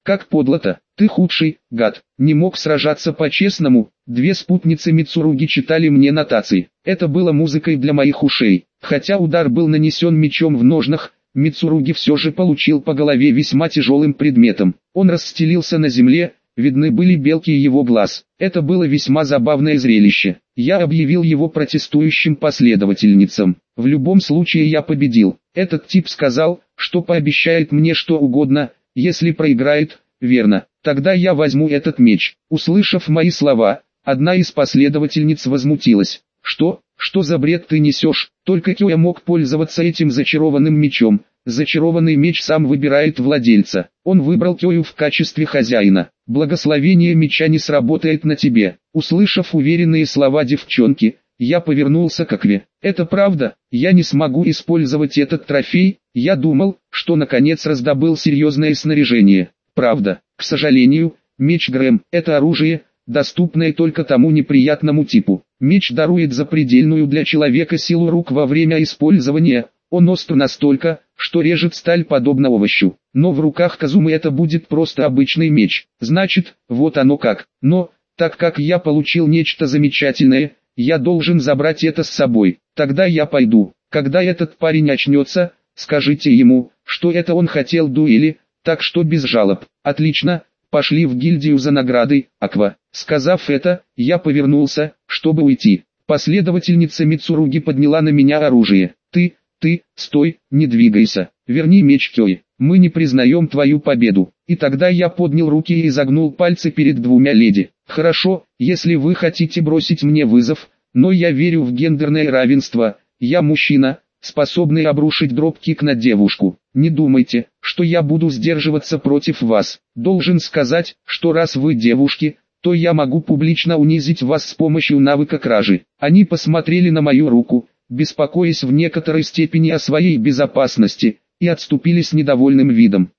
Как подло-то, ты худший, гад, не мог сражаться по-честному. Две спутницы Мицуруги читали мне нотации. Это было музыкой для моих ушей. Хотя удар был нанесен мечом в ножнах, Мицуруги все же получил по голове весьма тяжелым предметом. Он расстелился на земле, видны были белки его глаз. Это было весьма забавное зрелище. Я объявил его протестующим последовательницам. В любом случае я победил. Этот тип сказал, что пообещает мне что угодно, если проиграет, верно. Тогда я возьму этот меч. Услышав мои слова, одна из последовательниц возмутилась. Что за бред ты несешь? Только Кёя мог пользоваться этим зачарованным мечом. Зачарованный меч сам выбирает владельца. Он выбрал Кёю в качестве хозяина. Благословение меча не сработает на тебе. Услышав уверенные слова девчонки, я повернулся к Акве. Это правда, я не смогу использовать этот трофей. Я думал, что наконец раздобыл серьезное снаряжение. Правда, к сожалению, меч Грэм – это оружие, доступное только тому неприятному типу. Меч дарует запредельную для человека силу рук во время использования. Он остр настолько, что режет сталь подобно овощу. Но в руках Казумы это будет просто обычный меч. Значит, вот оно как. Но, так как я получил нечто замечательное, я должен забрать это с собой. Тогда я пойду. Когда этот парень очнется, скажите ему, что это он хотел дуэли, так что без жалоб. Отлично, пошли в гильдию за наградой, Аква. Сказав это, я повернулся, чтобы уйти. Последовательница Мицуруги подняла на меня оружие. Ты, стой, не двигайся, верни меч Кёи, мы не признаем твою победу. И тогда я поднял руки и изогнул пальцы перед двумя леди. Хорошо, если вы хотите бросить мне вызов, но я верю в гендерное равенство, я мужчина, способный обрушить дроп-кик на девушку. Не думайте, что я буду сдерживаться против вас. Должен сказать, что раз вы девушки, то я могу публично унизить вас с помощью навыка кражи. Они посмотрели на мою руку, беспокоясь в некоторой степени о своей безопасности, и отступили с недовольным видом.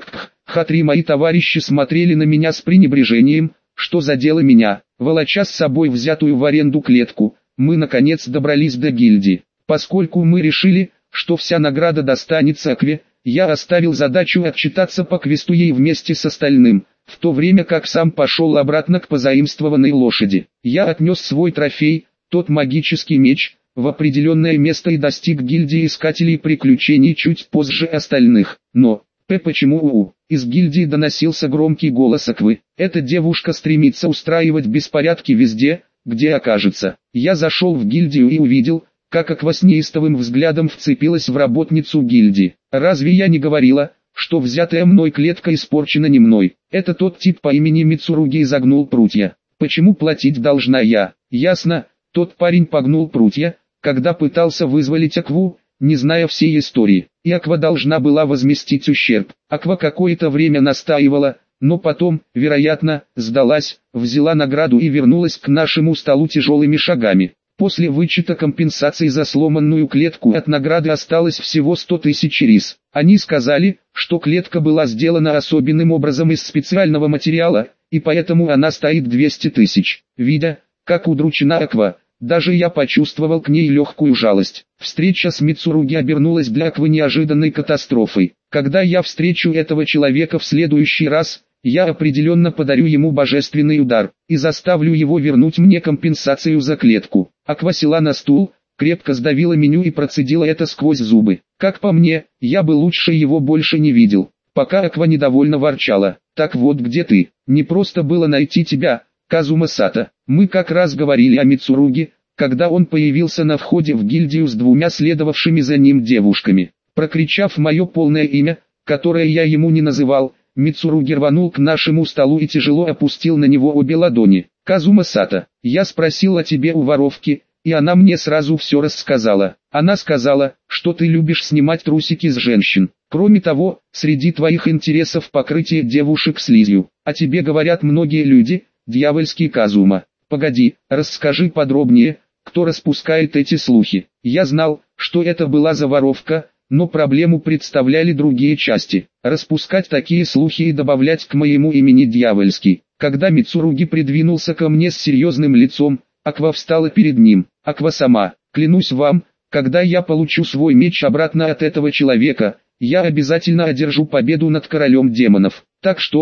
Хатри мои товарищи смотрели на меня с пренебрежением, что задело меня. Волоча с собой взятую в аренду клетку, мы наконец добрались до гильдии. Поскольку мы решили, что вся награда достанется Акве, я оставил задачу отчитаться по квесту ей вместе с остальным, в то время как сам пошел обратно к позаимствованной лошади. Я отнес свой трофей, тот магический меч, в определенное место и достиг гильдии искателей приключений чуть позже остальных. Но, почему из гильдии доносился громкий голос Аквы. Эта девушка стремится устраивать беспорядки везде, где окажется. Я зашел в гильдию и увидел, как Аква с неистовым взглядом вцепилась в работницу гильдии. Разве я не говорила, что взятая мной клетка испорчена не мной? Это тот тип по имени Мицуруги изогнул прутья. Почему платить должна я? Ясно, тот парень погнул прутья, когда пытался вызволить Акву, не зная всей истории. И Аква должна была возместить ущерб. Аква какое-то время настаивала, но потом, вероятно, сдалась, взяла награду и вернулась к нашему столу тяжелыми шагами. После вычета компенсации за сломанную клетку от награды осталось всего 100 тысяч рис. Они сказали, что клетка была сделана особенным образом из специального материала, и поэтому она стоит 200 тысяч. Видя, как удручена Аква, даже я почувствовал к ней легкую жалость. Встреча с Мицуруги обернулась для Аквы неожиданной катастрофой. Когда я встречу этого человека в следующий раз, я определенно подарю ему божественный удар, и заставлю его вернуть мне компенсацию за клетку. Аква села на стул, крепко сдавила меню и процедила это сквозь зубы. Как по мне, я бы лучше его больше не видел. Пока Аква недовольно ворчала. Так вот где ты, не просто было найти тебя, Казума-сата. Мы как раз говорили о Мицуруги, когда он появился на входе в гильдию с двумя следовавшими за ним девушками. Прокричав мое полное имя, которое я ему не называл, Мицуруги рванул к нашему столу и тяжело опустил на него обе ладони. «Казума-сата, я спросил о тебе у воровки, и она мне сразу все рассказала. Она сказала, что ты любишь снимать трусики с женщин. Кроме того, среди твоих интересов покрытие девушек слизью. О тебе говорят многие люди, дьявольский Казума. Погоди, расскажи подробнее, кто распускает эти слухи. Я знал, что это была за воровка, но проблему представляли другие части. Распускать такие слухи и добавлять к моему имени дьявольский. Когда Мицуруги придвинулся ко мне с серьезным лицом, Аква встала перед ним. Аква-сама, клянусь вам, когда я получу свой меч обратно от этого человека, я обязательно одержу победу над королем демонов. Так что,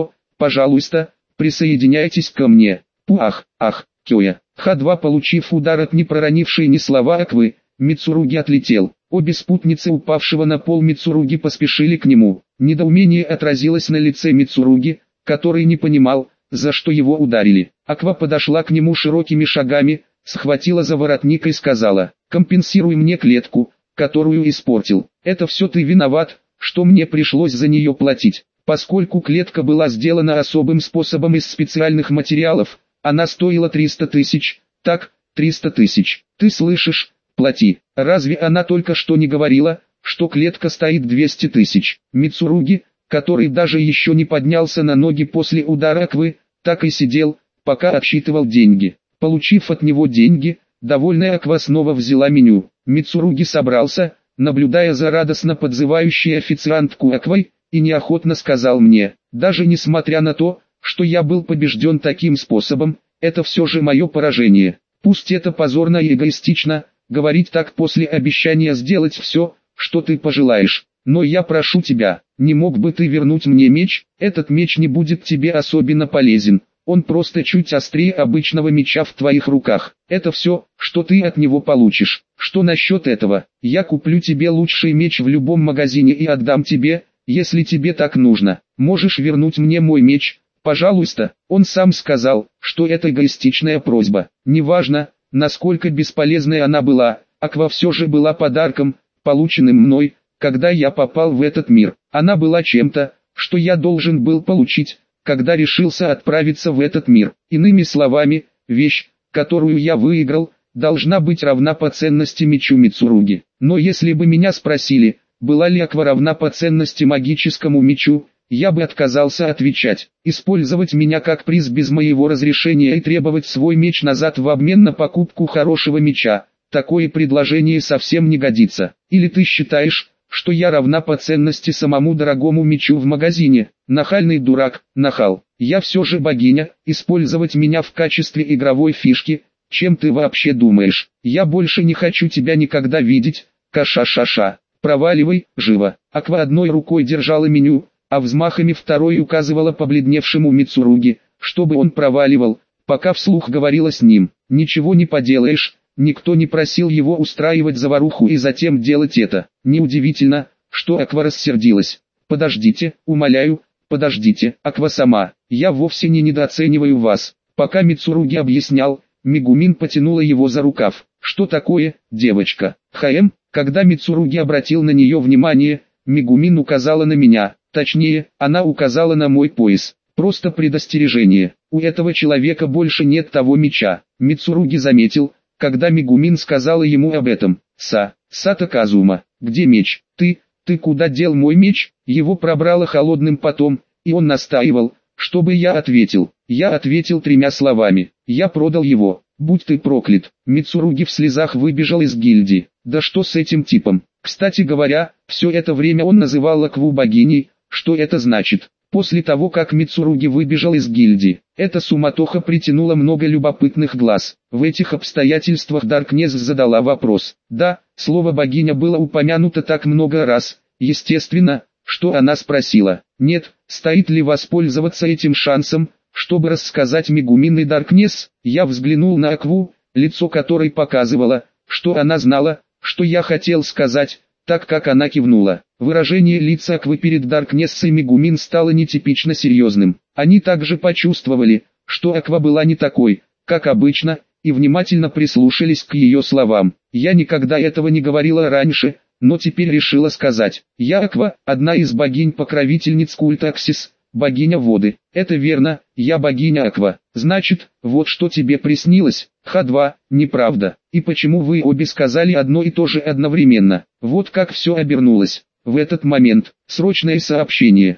Пожалуйста, присоединяйтесь ко мне. Пуах, ах, кёя. Х2, получив удар от не проронившей ни слова Аквы, Мицуруги отлетел. Обе спутницы упавшего на пол Мицуруги поспешили к нему. Недоумение отразилось на лице Мицуруги, который не понимал, за что его ударили. Аква подошла к нему широкими шагами, схватила за воротник и сказала: «Компенсируй мне клетку, которую испортил. Это все ты виноват, что мне пришлось за нее платить. Поскольку клетка была сделана особым способом из специальных материалов, она стоила 300 тысяч, так, 300 тысяч. Ты слышишь? Плати. Разве она только что не говорила, что клетка стоит 200 тысяч?» Мицуруги, который даже еще не поднялся на ноги после удара Аквы, так и сидел, пока отсчитывал деньги. Получив от него деньги, довольная Аква снова взяла меню. Мицуруги собрался, наблюдая за радостно подзывающей официантку Аквой, и неохотно сказал мне: «Даже несмотря на то, что я был побежден таким способом, это все же мое поражение. Пусть это позорно и эгоистично, говорить так после обещания сделать все, что ты пожелаешь. Но я прошу тебя, не мог бы ты вернуть мне меч? Этот меч не будет тебе особенно полезен. Он просто чуть острее обычного меча в твоих руках. Это все, что ты от него получишь. Что насчет этого? Я куплю тебе лучший меч в любом магазине и отдам тебе, если тебе так нужно. Можешь вернуть мне мой меч, пожалуйста». Он сам сказал, что это эгоистичная просьба. Неважно, насколько бесполезной она была, Аква все же была подарком, полученным мной, когда я попал в этот мир. Она была чем-то, что я должен был получить, когда решился отправиться в этот мир. Иными словами, вещь, которую я выиграл, должна быть равна по ценности мечу Мицуруги. Но если бы меня спросили, была ли Аква равна по ценности магическому мечу, я бы отказался отвечать. Использовать меня как приз без моего разрешения и требовать свой меч назад в обмен на покупку хорошего меча, такое предложение совсем не годится. Или ты считаешь, что я равна по ценности самому дорогому мечу в магазине? Нахальный дурак, нахал. Я все же богиня, использовать меня в качестве игровой фишки, чем ты вообще думаешь? Я больше не хочу тебя никогда видеть, каша-ша-ша. Проваливай, живо. Аква одной рукой держала меню, а взмахами второй указывала побледневшему Мицуруги, чтобы он проваливал, пока вслух говорила с ним. Ничего не поделаешь. Никто не просил его устраивать заваруху и затем делать это. Неудивительно, что Аква рассердилась. «Подождите, умоляю, подождите, Аква-сама, я вовсе не недооцениваю вас». Пока Мицуруги объяснял, Мегумин потянула его за рукав. «Что такое, девочка?» Когда Мицуруги обратил на нее внимание, Мегумин указала на меня, точнее, она указала на мой пояс. «Просто предостережение, у этого человека больше нет того меча». Мицуруги заметил, когда Мегумин сказала ему об этом. Сато Казума, где меч? Ты куда дел мой меч?» Его пробрало холодным потом, и он настаивал, чтобы я ответил. Я ответил 3 словами: «Я продал его, будь ты проклят». Мицуруги в слезах выбежал из гильдии. Да что с этим типом? Кстати говоря, все это время он называл Акву богиней. Что это значит? После того, как Мицуруги выбежал из гильдии, эта суматоха притянула много любопытных глаз. В этих обстоятельствах Даркнесс задала вопрос. Да, слово «богиня» было упомянуто так много раз, естественно, что она спросила: «Нет, стоит ли воспользоваться этим шансом, чтобы рассказать Мегумин и Даркнесс?» Я взглянул на Акву, лицо которой показывало, что она знала, что я хотел сказать, так как она кивнула. Выражение лица Аквы перед Даркнесс и Мегумин стало нетипично серьезным. Они также почувствовали, что Аква была не такой, как обычно, и внимательно прислушались к ее словам. Я никогда этого не говорила раньше, но теперь решила сказать. «Я Аква, одна из богинь-покровительниц культа Аксис, богиня воды». «Это верно, я богиня Аква. Значит, вот что тебе приснилось, Х2, неправда. И почему вы обе сказали одно и то же одновременно?» Вот как все обернулось. В этот момент, срочное сообщение,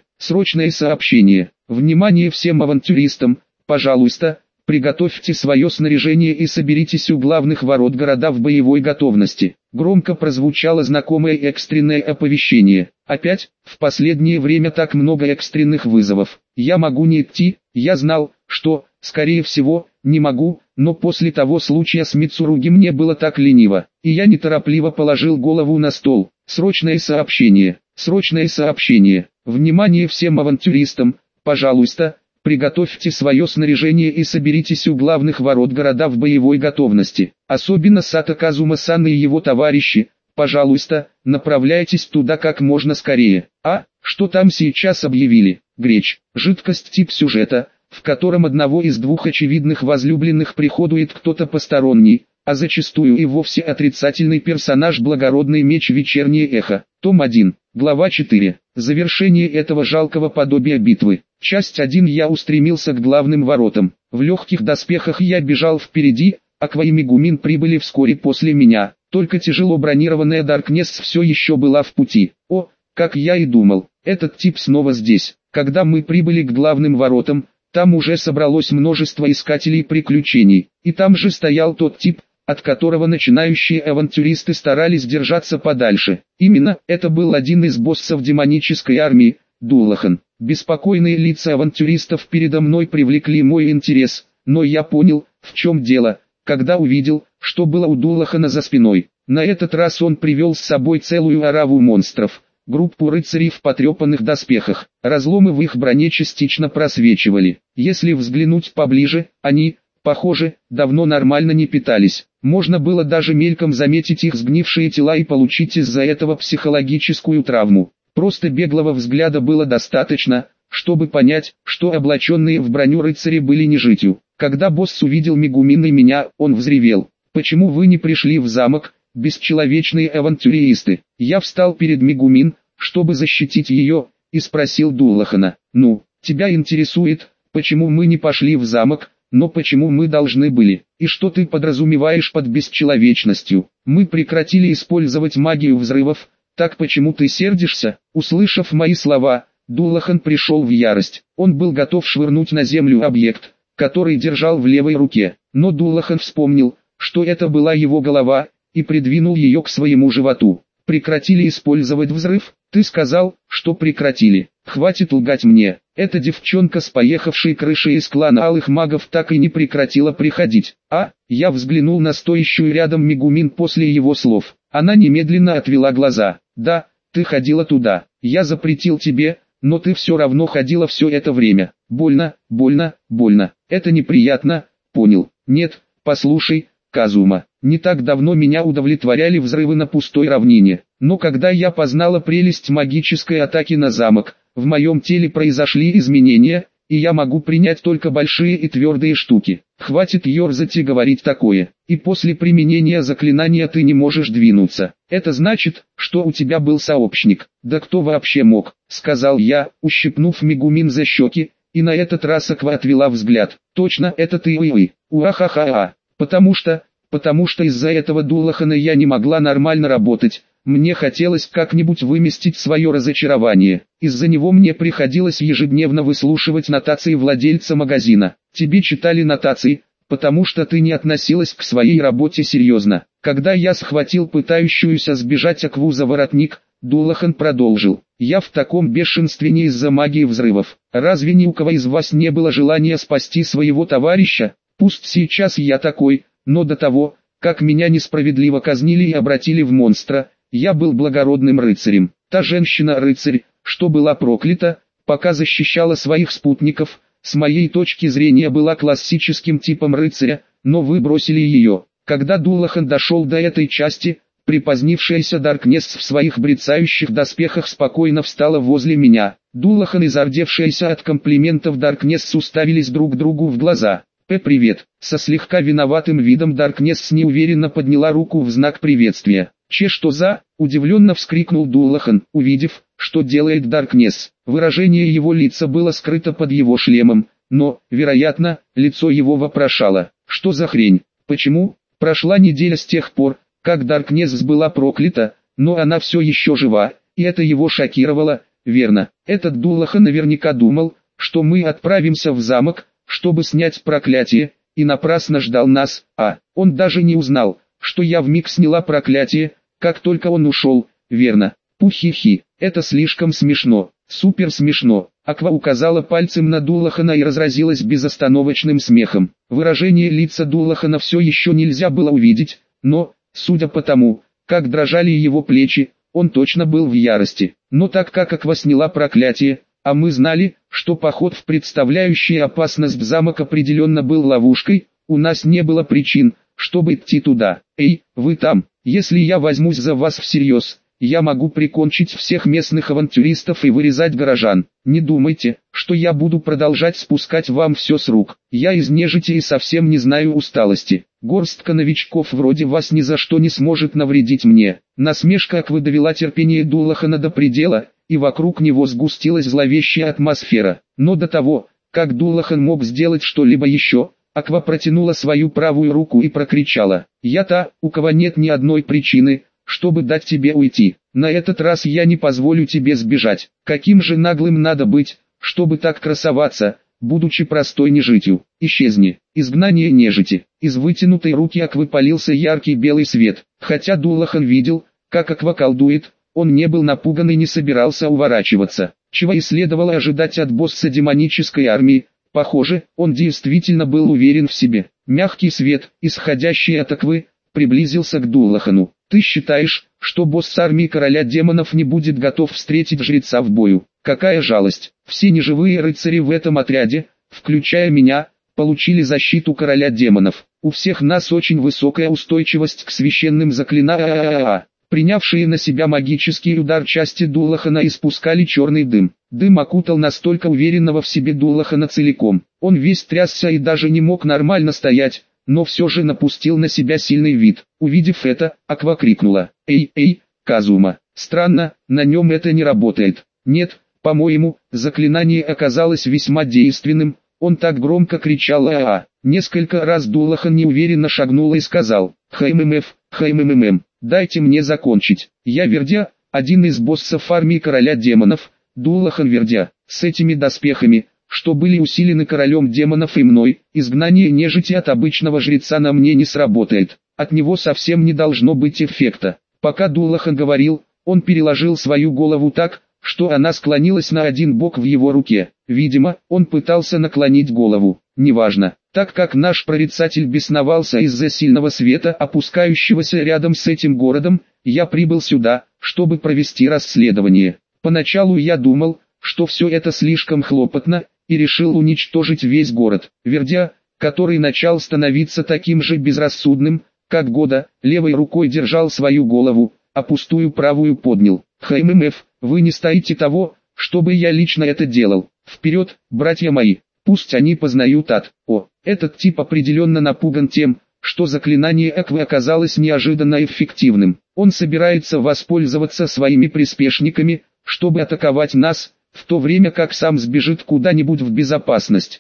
внимание всем авантюристам, пожалуйста, приготовьте свое снаряжение и соберитесь у главных ворот города в боевой готовности. Громко прозвучало знакомое экстренное оповещение. Опять, в последнее время так много экстренных вызовов. Я могу не идти, я знал, что, скорее всего, не могу, но после того случая с Мицуруги мне было так лениво, и я неторопливо положил голову на стол. Срочное сообщение, внимание всем авантюристам, пожалуйста, Приготовьте свое снаряжение и соберитесь у главных ворот города в боевой готовности. Особенно Сато Казума-сан и его товарищи, пожалуйста, направляйтесь туда как можно скорее. А, что там сейчас объявили? Греч. Жидкость тип сюжета, в котором одного из двух очевидных возлюбленных приходует кто-то посторонний, а зачастую и вовсе отрицательный персонаж. Благородный меч. Вечернее эхо. Том 1. Глава 4. Завершение этого жалкого подобия битвы. Часть 1. Я устремился к главным воротам. В легких доспехах я бежал впереди, Аква и Мегумин прибыли вскоре после меня. Только тяжело бронированная Даркнесс все еще была в пути. О, как я и думал, этот тип снова здесь. Когда мы прибыли к главным воротам, там уже собралось множество искателей приключений. И там же стоял тот тип, от которого начинающие авантюристы старались держаться подальше. Именно, это был один из боссов демонической армии, Дулахан. Беспокойные лица авантюристов передо мной привлекли мой интерес, но я понял, в чем дело, когда увидел, что было у Дулахана за спиной. На этот раз он привел с собой целую ораву монстров, группу рыцарей в потрепанных доспехах. Разломы в их броне частично просвечивали. Если взглянуть поближе, они, похоже, давно нормально не питались. Можно было даже мельком заметить их сгнившие тела и получить из-за этого психологическую травму. Просто беглого взгляда было достаточно, чтобы понять, что облаченные в броню рыцари были нежитью. Когда босс увидел Мегумин и меня, он взревел: «Почему вы не пришли в замок, бесчеловечные авантюристы?» Я встал перед Мегумин, чтобы защитить ее, и спросил Дулахана: «Ну, тебя интересует, почему мы не пошли в замок, но почему мы должны были? И что ты подразумеваешь под бесчеловечностью? Мы прекратили использовать магию взрывов, так почему ты сердишься?» Услышав мои слова, Дулахан пришел в ярость. Он был готов швырнуть на землю объект, который держал в левой руке. Но Дулахан вспомнил, что это была его голова, и придвинул ее к своему животу. «Прекратили использовать взрыв? Ты сказал, что прекратили. Хватит лгать мне. Эта девчонка с поехавшей крышей из клана Алых Магов так и не прекратила приходить». Я взглянул на стоящую рядом Мегумин после его слов. Она немедленно отвела глаза. «Да, ты ходила туда. Я запретил тебе, но ты все равно ходила все это время. Больно, больно, больно. Это неприятно, понял? Нет, послушай, Казума, не так давно меня удовлетворяли взрывы на пустой равнине. Но когда я познала прелесть магической атаки на замок, в моем теле произошли изменения, и я могу принять только большие и твердые штуки. Хватит ерзать и говорить такое. И после применения заклинания ты не можешь двинуться. Это значит, что у тебя был сообщник. Да кто вообще мог?» — сказал я, ущипнув Мегумин за щеки, и на этот раз Аква отвела взгляд. «Точно, это ты и уахахаа. Потому что из-за этого Дулахана я не могла нормально работать. Мне хотелось как-нибудь выместить свое разочарование. Из-за него мне приходилось ежедневно выслушивать нотации владельца магазина. Тебе читали нотации, потому что ты не относилась к своей работе серьезно. Когда я схватил пытающуюся сбежать Акву за воротник, Дулахан продолжил: «Я в таком бешенстве не из-за магии взрывов. Разве ни у кого из вас не было желания спасти своего товарища? Пусть сейчас я такой, но до того, как меня несправедливо казнили и обратили в монстра, я был благородным рыцарем. Та женщина-рыцарь, что была проклята, пока защищала своих спутников, с моей точки зрения была классическим типом рыцаря, но вы бросили ее». Когда Дулахан дошел до этой части, припозднившаяся Даркнесс в своих брецающих доспехах спокойно встала возле меня. Дулахан и зардевшаяся от комплиментов Даркнесс уставились друг другу в глаза. «Привет», — со слегка виноватым видом Даркнесс неуверенно подняла руку в знак приветствия. Что за?» — удивленно вскрикнул Дулахан, увидев, что делает Даркнесс. Выражение его лица было скрыто под его шлемом, но, вероятно, лицо его вопрошало: «Что за хрень? Почему?» Прошла неделя с тех пор, как Даркнесс была проклята, но она все еще жива, и это его шокировало, верно? Этот Дулахан наверняка думал, что мы отправимся в замок, чтобы снять проклятие, и напрасно ждал нас, он даже не узнал, что я вмиг сняла проклятие, как только он ушел, верно? Пухихи, это слишком смешно, супер смешно. Аква указала пальцем на Дулахана и разразилась безостановочным смехом. Выражение лица Дулахана все еще нельзя было увидеть, но, судя по тому, как дрожали его плечи, он точно был в ярости. Но так как Аква сняла проклятие, А мы знали, что поход в представляющий опасность в замок определенно был ловушкой, у нас не было причин, чтобы идти туда. Эй, вы там, если я возьмусь за вас всерьез, я могу прикончить всех местных авантюристов и вырезать горожан. Не думайте, что я буду продолжать спускать вам все с рук. Я из нежити и совсем не знаю усталости. Горстка новичков вроде вас ни за что не сможет навредить мне. Насмешка Аквы довела терпение Дуллахана до предела, и вокруг него сгустилась зловещая атмосфера. Но до того, как Дуллахан мог сделать что-либо еще, Аква протянула свою правую руку и прокричала: «Я та, у кого нет ни одной причины, чтобы дать тебе уйти. На этот раз я не позволю тебе сбежать. Каким же наглым надо быть, чтобы так красоваться, будучи простой нежитью? Исчезни». Изгнание нежити. Из вытянутой руки Аквы полился яркий белый свет. Хотя Дуллахан видел, как Аква колдует, он не был напуган и не собирался уворачиваться. Чего и следовало ожидать от босса демонической армии. Похоже, он действительно был уверен в себе. Мягкий свет, исходящий от Аквы, приблизился к Дуллахану. «Ты считаешь, что босс армии короля демонов не будет готов встретить жреца в бою? Какая жалость! Все неживые рыцари в этом отряде, включая меня, получили защиту короля демонов. У всех нас очень высокая устойчивость к священным заклинаниям». Принявшие на себя магический удар части Дуллахана испускали черный дым. Дым окутал настолько уверенного в себе Дуллахана целиком. Он весь трясся и даже не мог нормально стоять, но все же напустил на себя сильный вид. Увидев это, Аква крикнула: «Эй, Казума! Странно, на нем это не работает». «Нет, по-моему, заклинание оказалось весьма действенным». Он так громко кричал «А-а-а». Несколько раз Дуллахан неуверенно шагнул и сказал: «Хайммм, дайте мне закончить. Я Вердя, один из боссов армии короля демонов, Дуллахан Вердя, с этими доспехами, что были усилены королем демонов и мной, изгнание нежити от обычного жреца на мне не сработает. От него совсем не должно быть эффекта». Пока Дуллахан говорил, он переложил свою голову так, что она склонилась на один бок в его руке. Видимо, он пытался наклонить голову. Неважно, так как наш прорицатель бесновался из-за сильного света, опускающегося рядом с этим городом, я прибыл сюда, чтобы провести расследование. Поначалу я думал, что все это слишком хлопотно, и решил уничтожить весь город. Вердя, который начал становиться таким же безрассудным, как Года, левой рукой держал свою голову, а пустую правую поднял. «Хайммф, вы не стоите того, чтобы я лично это делал. Вперед, братья мои, пусть они познают ад». Этот тип определенно напуган тем, что заклинание Аквы оказалось неожиданно эффективным. Он собирается воспользоваться своими приспешниками, чтобы атаковать нас, в то время как сам сбежит куда-нибудь в безопасность.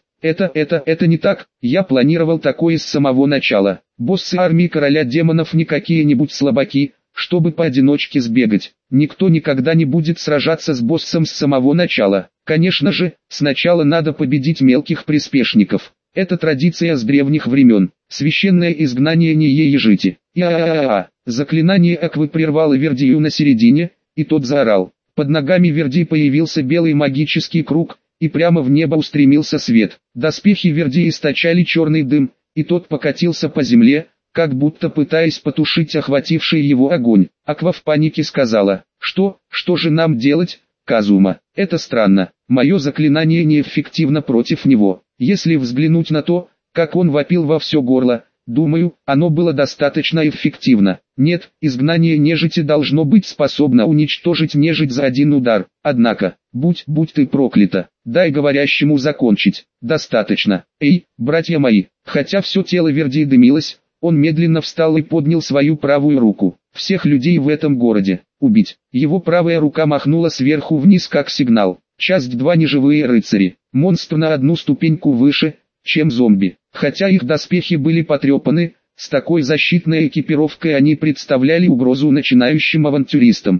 Это не так, я планировал такое с самого начала. Боссы армии короля демонов не какие-нибудь слабаки, чтобы поодиночке сбегать. Никто никогда не будет сражаться с боссом с самого начала. Конечно же, сначала надо победить мелких приспешников. Это традиция с древних времен. Священное изгнание Неежити. Заклинание Аквы прервало Вердию на середине, и тот заорал. Под ногами Верди появился белый магический круг, и прямо в небо устремился свет. Доспехи Верди источали черный дым, и тот покатился по земле, как будто пытаясь потушить охвативший его огонь. Аква в панике сказала: Что же нам делать, Казума? Это странно, мое заклинание неэффективно против него. Если взглянуть на то, как он вопил во все горло, думаю, оно было достаточно эффективно. Нет, изгнание нежити должно быть способно уничтожить нежить за один удар. Однако, будь ты проклята, дай говорящему закончить. Достаточно. Эй, братья мои, хотя все тело Верди дымилось, он медленно встал и поднял свою правую руку. Всех людей в этом городе убить. Его правая рука махнула сверху вниз как сигнал. Часть 2. Неживые рыцари. Монстр на одну ступеньку выше, чем зомби. Хотя их доспехи были потрепаны, с такой защитной экипировкой они представляли угрозу начинающим авантюристам.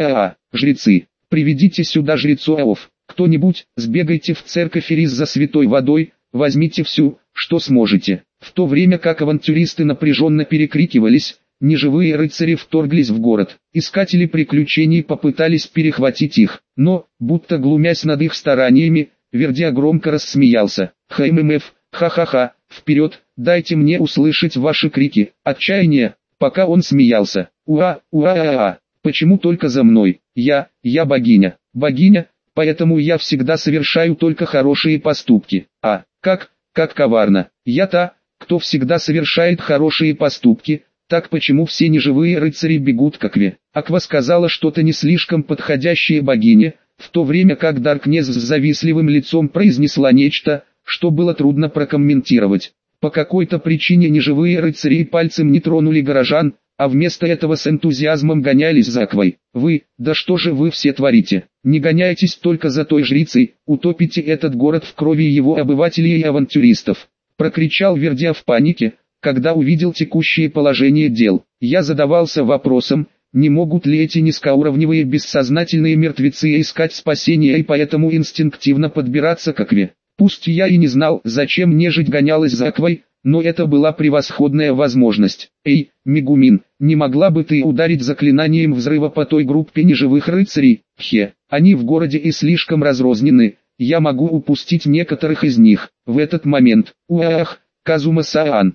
Жрецы, приведите сюда жрецов. Кто-нибудь, сбегайте в церковь Ирис за святой водой, возьмите всю, что сможете. В то время как авантюристы напряженно перекрикивались, неживые рыцари вторглись в город. Искатели приключений попытались перехватить их, но, будто глумясь над их стараниями, Вердя громко рассмеялся. «Хайммф, ха-ха-ха, вперед, дайте мне услышать ваши крики, отчаяния». Пока он смеялся. Почему только за мной? Я богиня. Богиня, поэтому я всегда совершаю только хорошие поступки. А, как коварно. Я та, кто всегда совершает хорошие поступки, так почему все неживые рыцари бегут к Акве? Аква сказала что-то не слишком подходящее богине, в то время как Даркнесс с завистливым лицом произнесла нечто, что было трудно прокомментировать. По какой-то причине неживые рыцари пальцем не тронули горожан, а вместо этого с энтузиазмом гонялись за Аквой. Вы, да что же вы все творите? Не гоняйтесь только за той жрицей, утопите этот город в крови его обывателей и авантюристов. Прокричал Вердиа в панике, когда увидел текущее положение дел. Я задавался вопросом, не могут ли эти низкоуровневые бессознательные мертвецы искать спасения и поэтому инстинктивно подбираться к Акве. Пусть я и не знал, зачем нежить гонялась за Аквой, но это была превосходная возможность. Эй, Мегумин, не могла бы ты ударить заклинанием взрыва по той группе неживых рыцарей? Они в городе и слишком разрознены, я могу упустить некоторых из них. В этот момент, Казума-сан,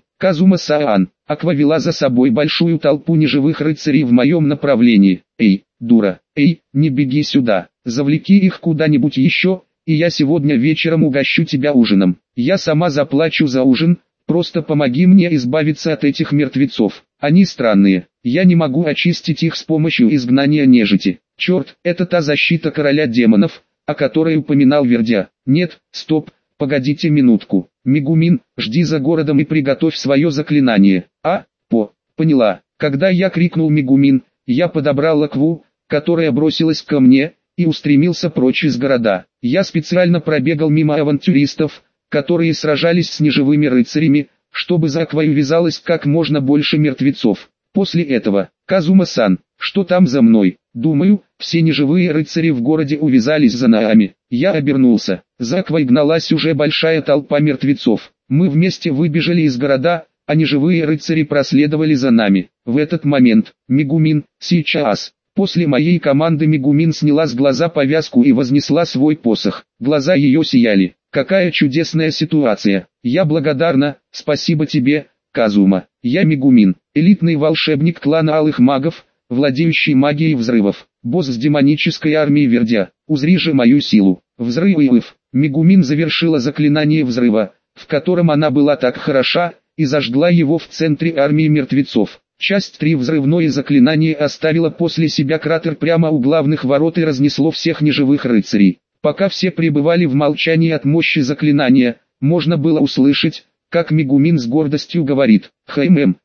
Аква вела за собой большую толпу неживых рыцарей в моем направлении. Эй, дура, не беги сюда, завлеки их куда-нибудь еще, и я сегодня вечером угощу тебя ужином. Я сама заплачу за ужин, просто помоги мне избавиться от этих мертвецов. Они странные, я не могу очистить их с помощью изгнания нежити. Черт, это та защита короля демонов, о которой упоминал Вердиа. Нет, стоп, погодите минутку. Мегумин, жди за городом и приготовь свое заклинание. Поняла. Когда я крикнул Мегумин, я подобрал Акву, которая бросилась ко мне, и устремился прочь из города. Я специально пробегал мимо авантюристов, которые сражались с неживыми рыцарями, чтобы за Аквой увязалось как можно больше мертвецов. После этого, Казума-сан, что там за мной? Думаю, все неживые рыцари в городе увязались за нами. Я обернулся. За Аквой гналась уже большая толпа мертвецов. Мы вместе выбежали из города, а неживые рыцари проследовали за нами. В этот момент, Мегумин, сейчас. После моей команды Мегумин сняла с глаза повязку и вознесла свой посох. Глаза ее сияли. Какая чудесная ситуация. Я благодарна, спасибо тебе, Казума. Я Мегумин, элитный волшебник клана Алых Магов, владеющий магией взрывов. Босс с демонической армией Вердиа. Узри же мою силу. Взрыв. Мегумин завершила заклинание взрыва, в котором она была так хороша, и зажгла его в центре армии мертвецов. Часть 3 взрывное заклинание оставило после себя кратер прямо у главных ворот и разнесло всех неживых рыцарей. Пока все пребывали в молчании от мощи заклинания, можно было услышать, как Мегумин с гордостью говорит: «Хаймэм».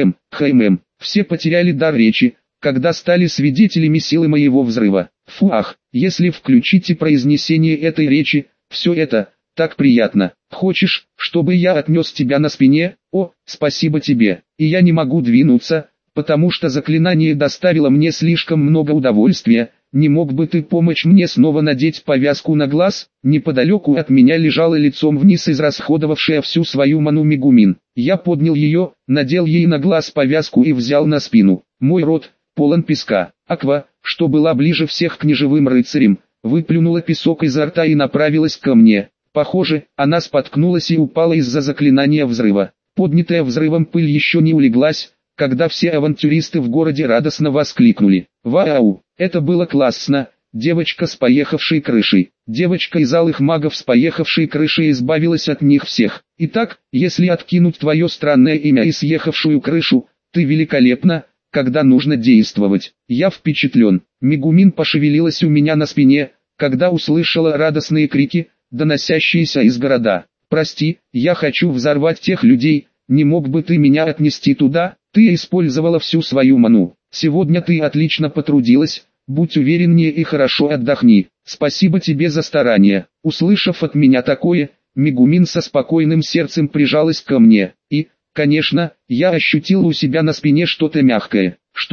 Все потеряли дар речи, когда стали свидетелями силы моего взрыва. Если включите произнесение этой речи, все это так приятно. Хочешь, чтобы я отнес тебя на спине? Спасибо тебе. И я не могу двинуться, потому что заклинание доставило мне слишком много удовольствия. Не мог бы ты помочь мне снова надеть повязку на глаз? Неподалеку от меня лежала лицом вниз израсходовавшая всю свою ману Мегумин. Я поднял ее, надел ей на глаз повязку и взял на спину. Мой рот полон песка. Аква, что была ближе всех к неживым рыцарям, выплюнула песок изо рта и направилась ко мне. Похоже, она споткнулась и упала из-за заклинания взрыва. Поднятая взрывом пыль еще не улеглась, когда все авантюристы в городе радостно воскликнули: «Вау, это было классно! Девочка с поехавшей крышей! Девочка из Алых Магов с поехавшей крышей избавилась от них всех! Итак, если откинуть твое странное имя и съехавшую крышу, ты великолепна, когда нужно действовать. Я впечатлен». Мегумин пошевелилась у меня на спине, когда услышала радостные крики, доносящиеся из города. «Прости, я хочу взорвать тех людей, не мог бы ты меня отнести туда? Ты использовала всю свою ману. Сегодня ты отлично потрудилась, будь увереннее и хорошо отдохни. Спасибо тебе за старание». Услышав от меня такое, Мегумин со спокойным сердцем прижалась ко мне, и, конечно, я ощутил у себя на спине что-то мягкое.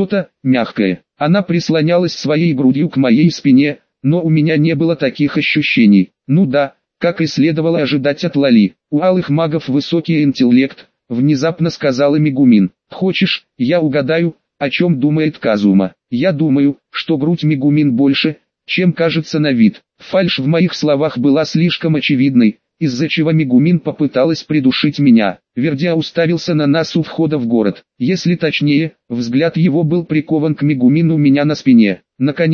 Она прислонялась своей грудью к моей спине, но у меня не было таких ощущений. Ну да, как и следовало ожидать от Лали. У Алых Магов высокий интеллект, внезапно сказала Мегумин. Хочешь, я угадаю, о чем думает Казума? Я думаю, что грудь Мегумин больше, чем кажется на вид. Фальшь в моих словах была слишком очевидной, из-за чего Мегумин попыталась придушить меня. Вердиа уставился на нас у входа в город. Если точнее, взгляд его был прикован к Мегумин у меня на спине. Наконец,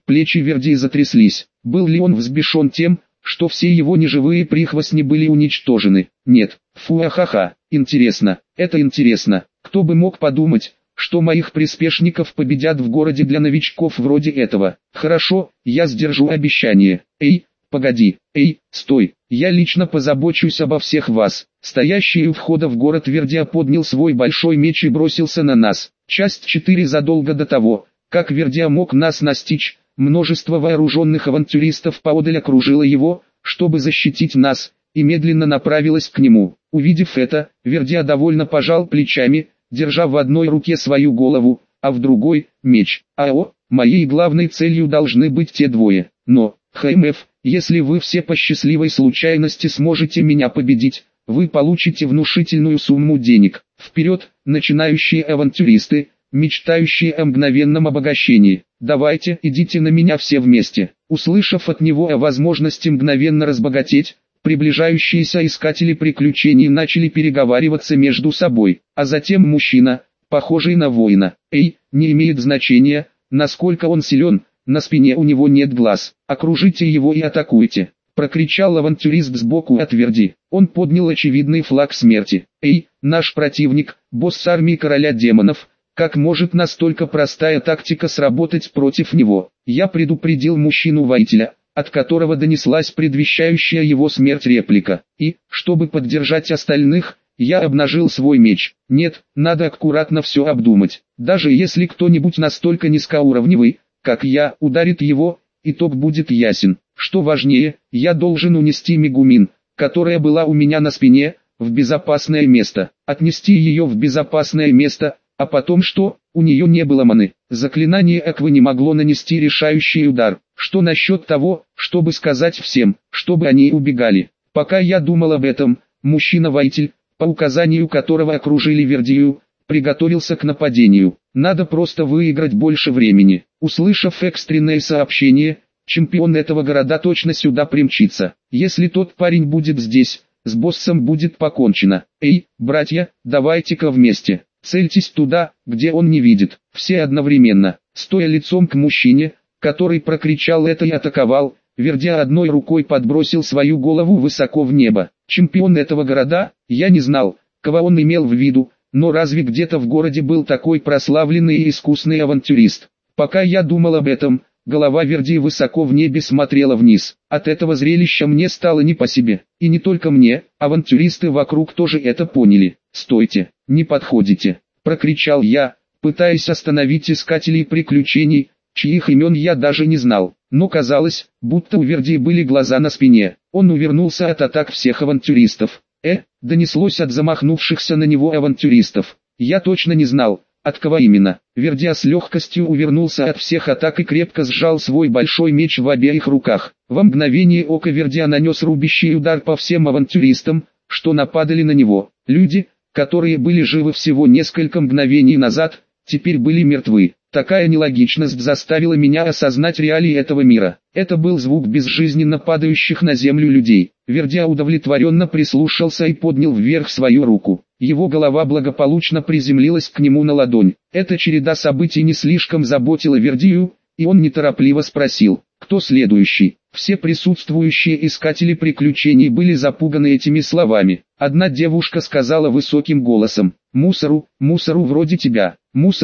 Плечи Верди затряслись. Был ли он взбешен тем, что все его неживые прихвостни были уничтожены? Нет. Фу-ахаха. Интересно. Это интересно. Кто бы мог подумать, что моих приспешников победят в городе для новичков вроде этого. Хорошо, я сдержу обещание. Эй, погоди. Эй, стой. Я лично позабочусь обо всех вас. Стоящий у входа в город Вердия поднял свой большой меч и бросился на нас. Часть 4. Задолго до того, как Вердия мог нас настичь, множество вооруженных авантюристов поодаль окружило его, чтобы защитить нас, и медленно направилось к нему. Увидев это, Вердия довольно пожал плечами, держа в одной руке свою голову, а в другой – меч. Моей главной целью должны быть те двое. Но, ХМФ, если вы все по счастливой случайности сможете меня победить, вы получите внушительную сумму денег. Вперед, начинающие авантюристы, мечтающие о мгновенном обогащении. Давайте, идите на меня все вместе. Услышав от него о возможности мгновенно разбогатеть, приближающиеся искатели приключений начали переговариваться между собой, а затем мужчина, похожий на воина, не имеет значения, насколько он силен, на спине у него нет глаз, окружите его и атакуйте, прокричал авантюрист сбоку от Верди. Он поднял очевидный флаг смерти. Наш противник, босс армии короля демонов. Как может настолько простая тактика сработать против него? Я предупредил мужчину-воителя, от которого донеслась предвещающая его смерть реплика. И, чтобы поддержать остальных, я обнажил свой меч. Нет, надо аккуратно все обдумать. Даже если кто-нибудь настолько низкоуровневый, как я, ударит его, итог будет ясен. Что важнее, я должен унести Мегумин, которая была у меня на спине, в безопасное место. Отнести ее в безопасное место. А потом что? У нее не было маны. Заклинание Аквы не могло нанести решающий удар. Что насчет того, чтобы сказать всем, чтобы они убегали? Пока я думал об этом, мужчина-воитель, по указанию которого окружили Вердию, приготовился к нападению. Надо просто выиграть больше времени. Услышав экстренное сообщение, чемпион этого города точно сюда примчится. Если тот парень будет здесь, с боссом будет покончено. Братья, давайте-ка вместе. Цельтесь туда, где он не видит. Все одновременно, стоя лицом к мужчине, который прокричал это и атаковал, Вердия одной рукой подбросил свою голову высоко в небо. Чемпион этого города, я не знал, кого он имел в виду, но разве где-то в городе был такой прославленный и искусный авантюрист? Пока я думал об этом, голова Вердии высоко в небе смотрела вниз. От этого зрелища мне стало не по себе. И не только мне, авантюристы вокруг тоже это поняли. «Стойте, не подходите!» – прокричал я, пытаясь остановить искателей приключений, чьих имен я даже не знал. Но казалось, будто у Вердии были глаза на спине. Он увернулся от атак всех авантюристов. Донеслось от замахнувшихся на него авантюристов. Я точно не знал, от кого именно. Вердия с легкостью увернулся от всех атак и крепко сжал свой большой меч в обеих руках. Во мгновение ока Вердия нанес рубящий удар по всем авантюристам, что нападали на него. Люди, которые были живы всего несколько мгновений назад, теперь были мертвы. Такая нелогичность заставила меня осознать реалии этого мира. Это был звук безжизненно падающих на землю людей. Вердия удовлетворенно прислушался и поднял вверх свою руку. Его голова благополучно приземлилась к нему на ладонь. Эта череда событий не слишком заботила Вердию, и он неторопливо спросил, кто следующий. Все присутствующие искатели приключений были запуганы этими словами. Одна девушка сказала высоким голосом, мусору вроде тебя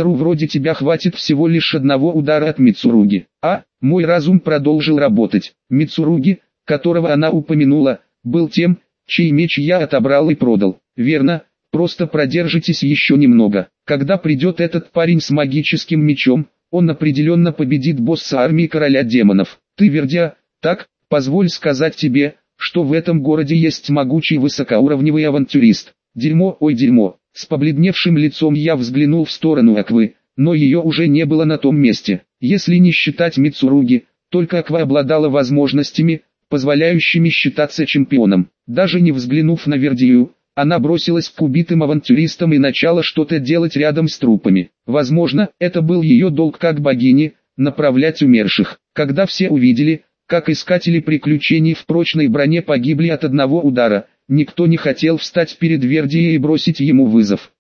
хватит всего лишь одного удара от Мицуруги. Мой разум продолжил работать. Мицуруги, которого она упомянула, был тем, чей меч я отобрал и продал. Верно, просто продержитесь еще немного. Когда придет этот парень с магическим мечом, он определенно победит босса армии короля демонов. Ты, Вердия, так, позволь сказать тебе, что в этом городе есть могучий высокоуровневый авантюрист. Дерьмо, ой дерьмо. С побледневшим лицом я взглянул в сторону Аквы, но ее уже не было на том месте. Если не считать Мицуруги, только Аква обладала возможностями, позволяющими считаться чемпионом. Даже не взглянув на Вердию, она бросилась к убитым авантюристам и начала что-то делать рядом с трупами. Возможно, это был ее долг как богини, направлять умерших. Когда все увидели, как искатели приключений в прочной броне погибли от одного удара, никто не хотел встать перед Вердией и бросить ему вызов.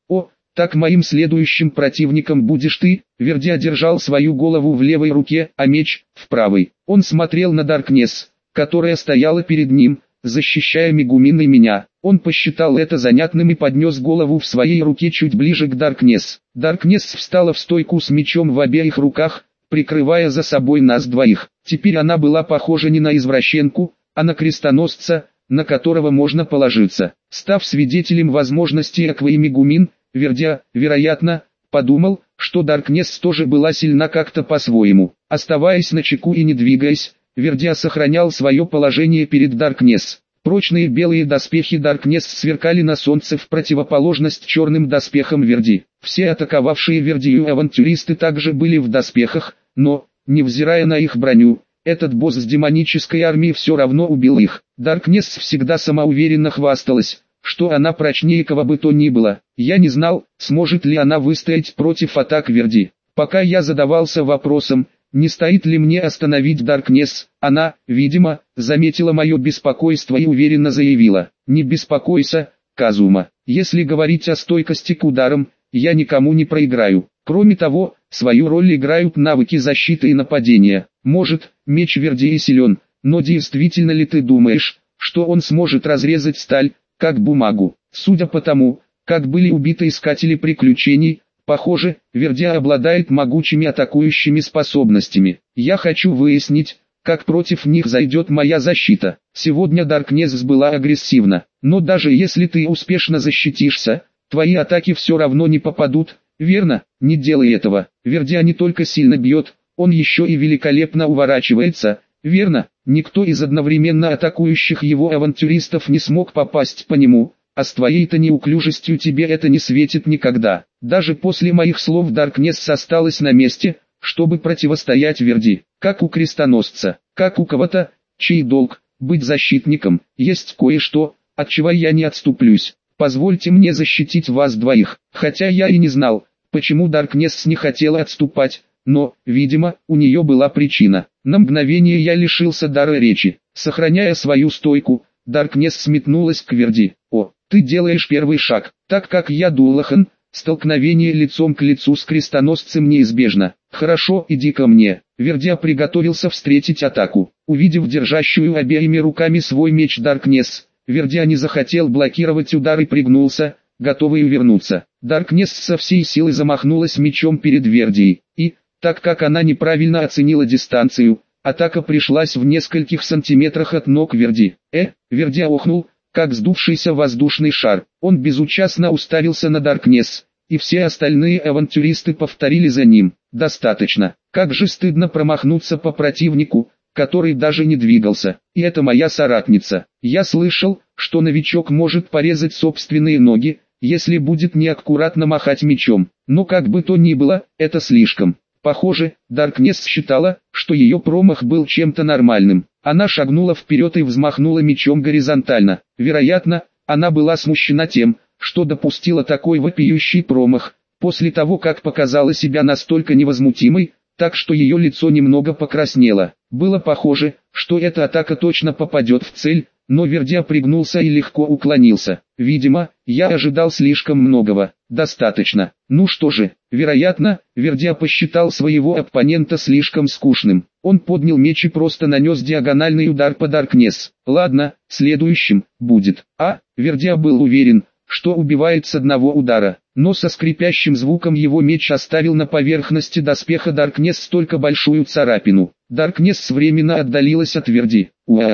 Так моим следующим противником будешь ты. Вердиа держал свою голову в левой руке, а меч в правой. Он смотрел на Даркнесс, которая стояла перед ним, защищая Мегумин и меня. Он посчитал это занятным и поднес голову в своей руке чуть ближе к Даркнесс. Даркнесс встала в стойку с мечом в обеих руках, прикрывая за собой нас двоих. Теперь она была похожа не на извращенку, а на крестоносца, на которого можно положиться. Став свидетелем возможности Эквы и Мегумин, Вердиа, вероятно, подумал, что Даркнесс тоже была сильна как-то по-своему. Оставаясь начеку и не двигаясь, Вердиа сохранял свое положение перед Даркнесс. Прочные белые доспехи Даркнесс сверкали на солнце в противоположность черным доспехам Верди. Все атаковавшие Вердию авантюристы также были в доспехах, но, невзирая на их броню, этот босс с демонической армией все равно убил их. Даркнесс всегда самоуверенно хвасталась, что она прочнее кого бы то ни было. Я не знал, сможет ли она выстоять против атак Верди. Пока я задавался вопросом, не стоит ли мне остановить Даркнесс, она, видимо, заметила мое беспокойство и уверенно заявила: «Не беспокойся, Казума. Если говорить о стойкости к ударам, я никому не проиграю. Кроме того, свою роль играют навыки защиты и нападения. Может, меч Вердии силен, но действительно ли ты думаешь, что он сможет разрезать сталь, как бумагу? Судя по тому, как были убиты искатели приключений, похоже, Вердиа обладает могучими атакующими способностями. Я хочу выяснить, как против них зайдет моя защита. Сегодня Даркнесс была агрессивна, но даже если ты успешно защитишься, твои атаки все равно не попадут, верно? Не делай этого. Вердиа не только сильно бьет, он еще и великолепно уворачивается, верно? Никто из одновременно атакующих его авантюристов не смог попасть по нему, а с твоей-то неуклюжестью тебе это не светит никогда. Даже после моих слов Даркнесс осталась на месте, чтобы противостоять Верди. Как у крестоносца, как у кого-то, чей долг — быть защитником, есть кое-что, от чего я не отступлюсь. Позвольте мне защитить вас двоих. Хотя я и не знал, почему Даркнесс не хотела отступать, но, видимо, у нее была причина. На мгновение я лишился дара речи. Сохраняя свою стойку, Даркнесс сметнулась к Верди. «О, ты делаешь первый шаг, так как я Дулахан, столкновение лицом к лицу с крестоносцем неизбежно. Хорошо, иди ко мне». Вердиа приготовился встретить атаку. Увидев держащую обеими руками свой меч Даркнесс, Вердиа не захотел блокировать удар и пригнулся, готовый увернуться. Даркнесс со всей силы замахнулась мечом перед Вердией, и, так как она неправильно оценила дистанцию, атака пришлась в нескольких сантиметрах от ног Верди. Вердиа охнул, как сдувшийся воздушный шар. Он безучастно уставился на Даркнесс, и все остальные авантюристы повторили за ним. Достаточно. Как же стыдно промахнуться по противнику, который даже не двигался. И это моя соратница. Я слышал, что новичок может порезать собственные ноги, если будет неаккуратно махать мечом. Но как бы то ни было, это слишком. Похоже, Даркнесс считала, что ее промах был чем-то нормальным. Она шагнула вперед и взмахнула мечом горизонтально. Вероятно, она была смущена тем, что допустила такой вопиющий промах, после того как показала себя настолько невозмутимой, так что ее лицо немного покраснело. Было похоже, что эта атака точно попадет в цель, но Вердиа пригнулся и легко уклонился. Видимо, я ожидал слишком многого. Достаточно. Ну что же, вероятно, Вердиа посчитал своего оппонента слишком скучным. Он поднял меч и просто нанес диагональный удар по Даркнесс. Ладно, следующим будет. Вердиа был уверен, что убивает с одного удара, но со скрипящим звуком его меч оставил на поверхности доспеха Даркнесс только большую царапину. Даркнесс временно отдалилась от Верди.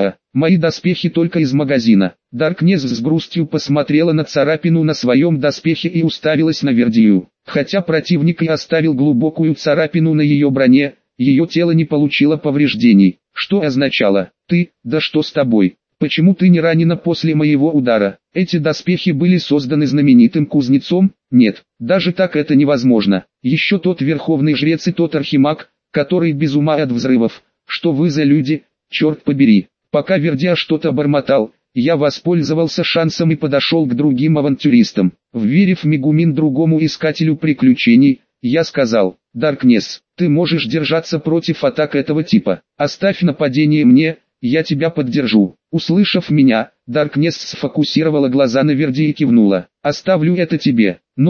Мои доспехи только из магазина. Даркнесс с грустью посмотрела на царапину на своем доспехе и уставилась на Вердию. Хотя противник и оставил глубокую царапину на ее броне, ее тело не получило повреждений. Что означало: «Ты, да что с тобой? Почему ты не ранена после моего удара?» Эти доспехи были созданы знаменитым кузнецом? Нет, даже так это невозможно. Еще тот верховный жрец и тот архимаг, который без ума от взрывов. Что вы за люди, черт побери. Пока Вердиа что-то бормотал, я воспользовался шансом и подошел к другим авантюристам. Вверив Мегумин другому искателю приключений, я сказал: «Даркнесс, ты можешь держаться против атак этого типа. Оставь нападение мне, я тебя поддержу». Услышав меня, Даркнесс сфокусировала глаза на Верди и кивнула. «Оставлю это тебе, но,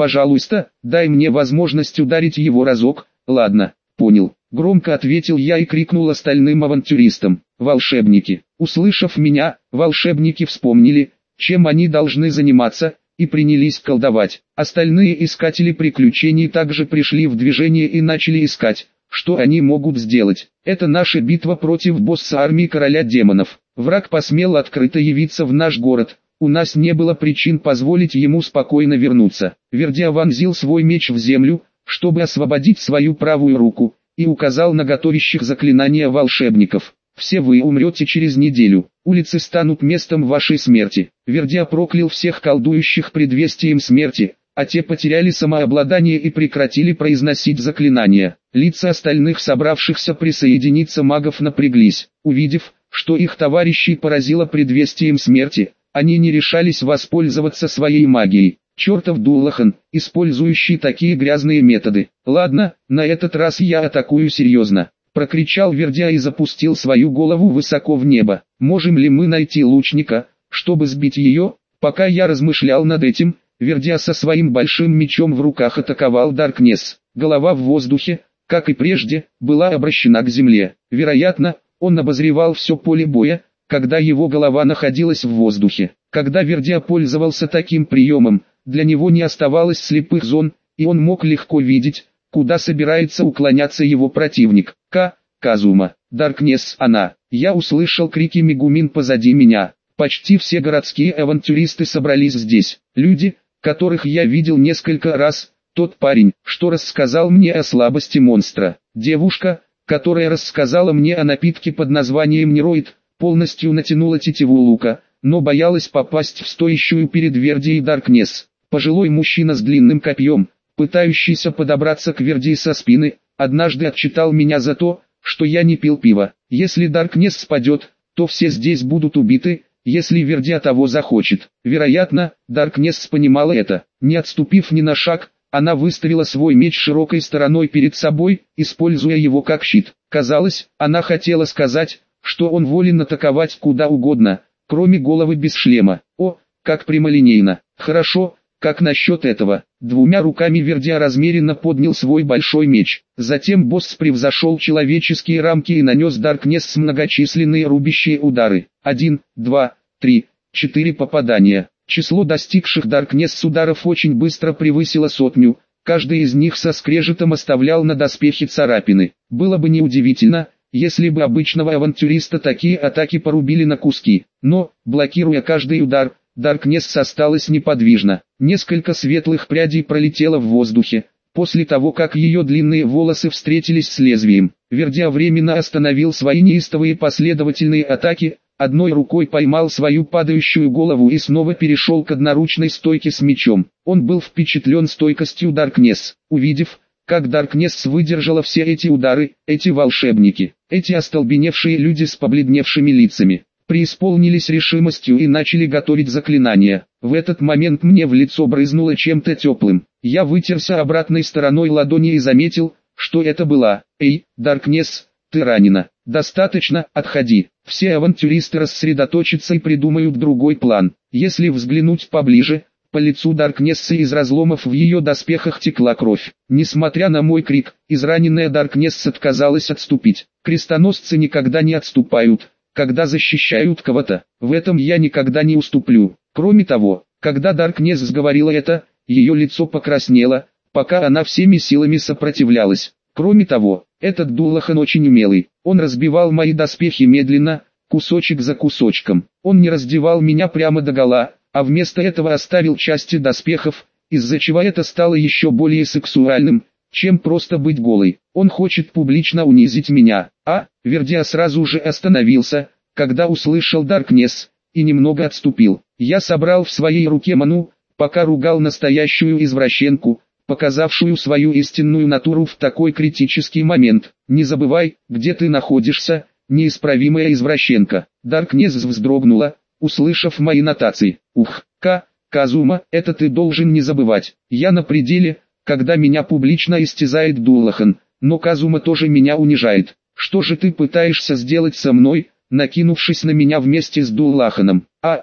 Пожалуйста, дай мне возможность ударить его разок. Ладно, понял. Громко ответил я и крикнул остальным авантюристам. Волшебники. Услышав меня, волшебники вспомнили, чем они должны заниматься, и принялись колдовать. Остальные искатели приключений также пришли в движение и начали искать, что они могут сделать. Это наша битва против босса армии короля демонов. Враг посмел открыто явиться в наш город. У нас не было причин позволить ему спокойно вернуться. Вердиа вонзил свой меч в землю, чтобы освободить свою правую руку, и указал на готовящих заклинания волшебников. Все вы умрете через неделю. Улицы станут местом вашей смерти. Вердиа проклял всех колдующих предвестием смерти, а те потеряли самообладание и прекратили произносить заклинания. Лица остальных собравшихся присоединиться магов напряглись. Увидев, что их товарищей поразило предвестием смерти, они не решались воспользоваться своей магией. Чертов Дуллахан, использующий такие грязные методы. Ладно, на этот раз я атакую серьезно. Прокричал Вердиа и запустил свою голову высоко в небо. Можем ли мы найти лучника, чтобы сбить ее? Пока я размышлял над этим, Вердиа со своим большим мечом в руках атаковал Даркнесс. Голова в воздухе, как и прежде, была обращена к земле. Вероятно, он обозревал все поле боя, когда его голова находилась в воздухе. Когда Вердиа пользовался таким приемом, для него не оставалось слепых зон, и он мог легко видеть, куда собирается уклоняться его противник. Казума, Даркнесс, она. Я услышал крики Мегумин позади меня. Почти все городские авантюристы собрались здесь. Люди, которых я видел несколько раз. Тот парень, что рассказал мне о слабости монстра. Девушка, которая рассказала мне о напитке под названием Нероид, полностью натянула тетиву лука, но боялась попасть в стоящую перед Вердией Даркнесс. Пожилой мужчина с длинным копьем, пытающийся подобраться к Вердии со спины, однажды отчитал меня за то, что я не пил пиво. Если Даркнесс спадет, то все здесь будут убиты, если Вердия того захочет. Вероятно, Даркнесс понимала это. Не отступив ни на шаг, она выставила свой меч широкой стороной перед собой, используя его как щит. Казалось, она хотела сказать, что он волен атаковать куда угодно, кроме головы без шлема. О, как прямолинейно. Хорошо, как насчет этого? Двумя руками Вердиа размеренно поднял свой большой меч. Затем босс превзошел человеческие рамки и нанес Даркнесс многочисленные рубящие удары. 1, 2, 3, 4 попадания. Число достигших Даркнесс ударов очень быстро превысило 100, каждый из них со скрежетом оставлял на доспехе царапины. Было бы неудивительно, если бы обычного авантюриста такие атаки порубили на куски. Но, блокируя каждый удар, Даркнесс осталась неподвижна. Несколько светлых прядей пролетело в воздухе, после того как ее длинные волосы встретились с лезвием. Вердиа временно остановил свои неистовые последовательные атаки, одной рукой поймал свою падающую голову и снова перешел к одноручной стойке с мечом. Он был впечатлен стойкостью Даркнесс. Увидев, как Даркнесс выдержала все эти удары, эти волшебники, эти остолбеневшие люди с побледневшими лицами, преисполнились решимостью и начали готовить заклинания. В этот момент мне в лицо брызнуло чем-то теплым. Я вытерся обратной стороной ладони и заметил, что это была. «Эй, Даркнесс, ты ранена. Достаточно, отходи». Все авантюристы рассредоточатся и придумают другой план. Если взглянуть поближе, по лицу Даркнессы из разломов в ее доспехах текла кровь. Несмотря на мой крик, израненная Даркнесс отказалась отступить. Крестоносцы никогда не отступают, когда защищают кого-то. В этом я никогда не уступлю. Кроме того, когда Даркнесс говорила это, ее лицо покраснело, пока она всеми силами сопротивлялась. Кроме того, этот Дуллахан очень умелый. Он разбивал мои доспехи медленно, кусочек за кусочком. Он не раздевал меня прямо догола, а вместо этого оставил части доспехов, из-за чего это стало еще более сексуальным, чем просто быть голой. Он хочет публично унизить меня. Вердиа сразу же остановился, когда услышал Даркнесс, и немного отступил. Я собрал в своей руке ману, пока ругал настоящую извращенку, показавшую свою истинную натуру в такой критический момент. Не забывай, где ты находишься, неисправимая извращенка. Даркнесс вздрогнула, услышав мои нотации. Казума, это ты должен не забывать. Я на пределе, когда меня публично истязает Дуллахан, но Казума тоже меня унижает. Что же ты пытаешься сделать со мной, накинувшись на меня вместе с Дуллаханом?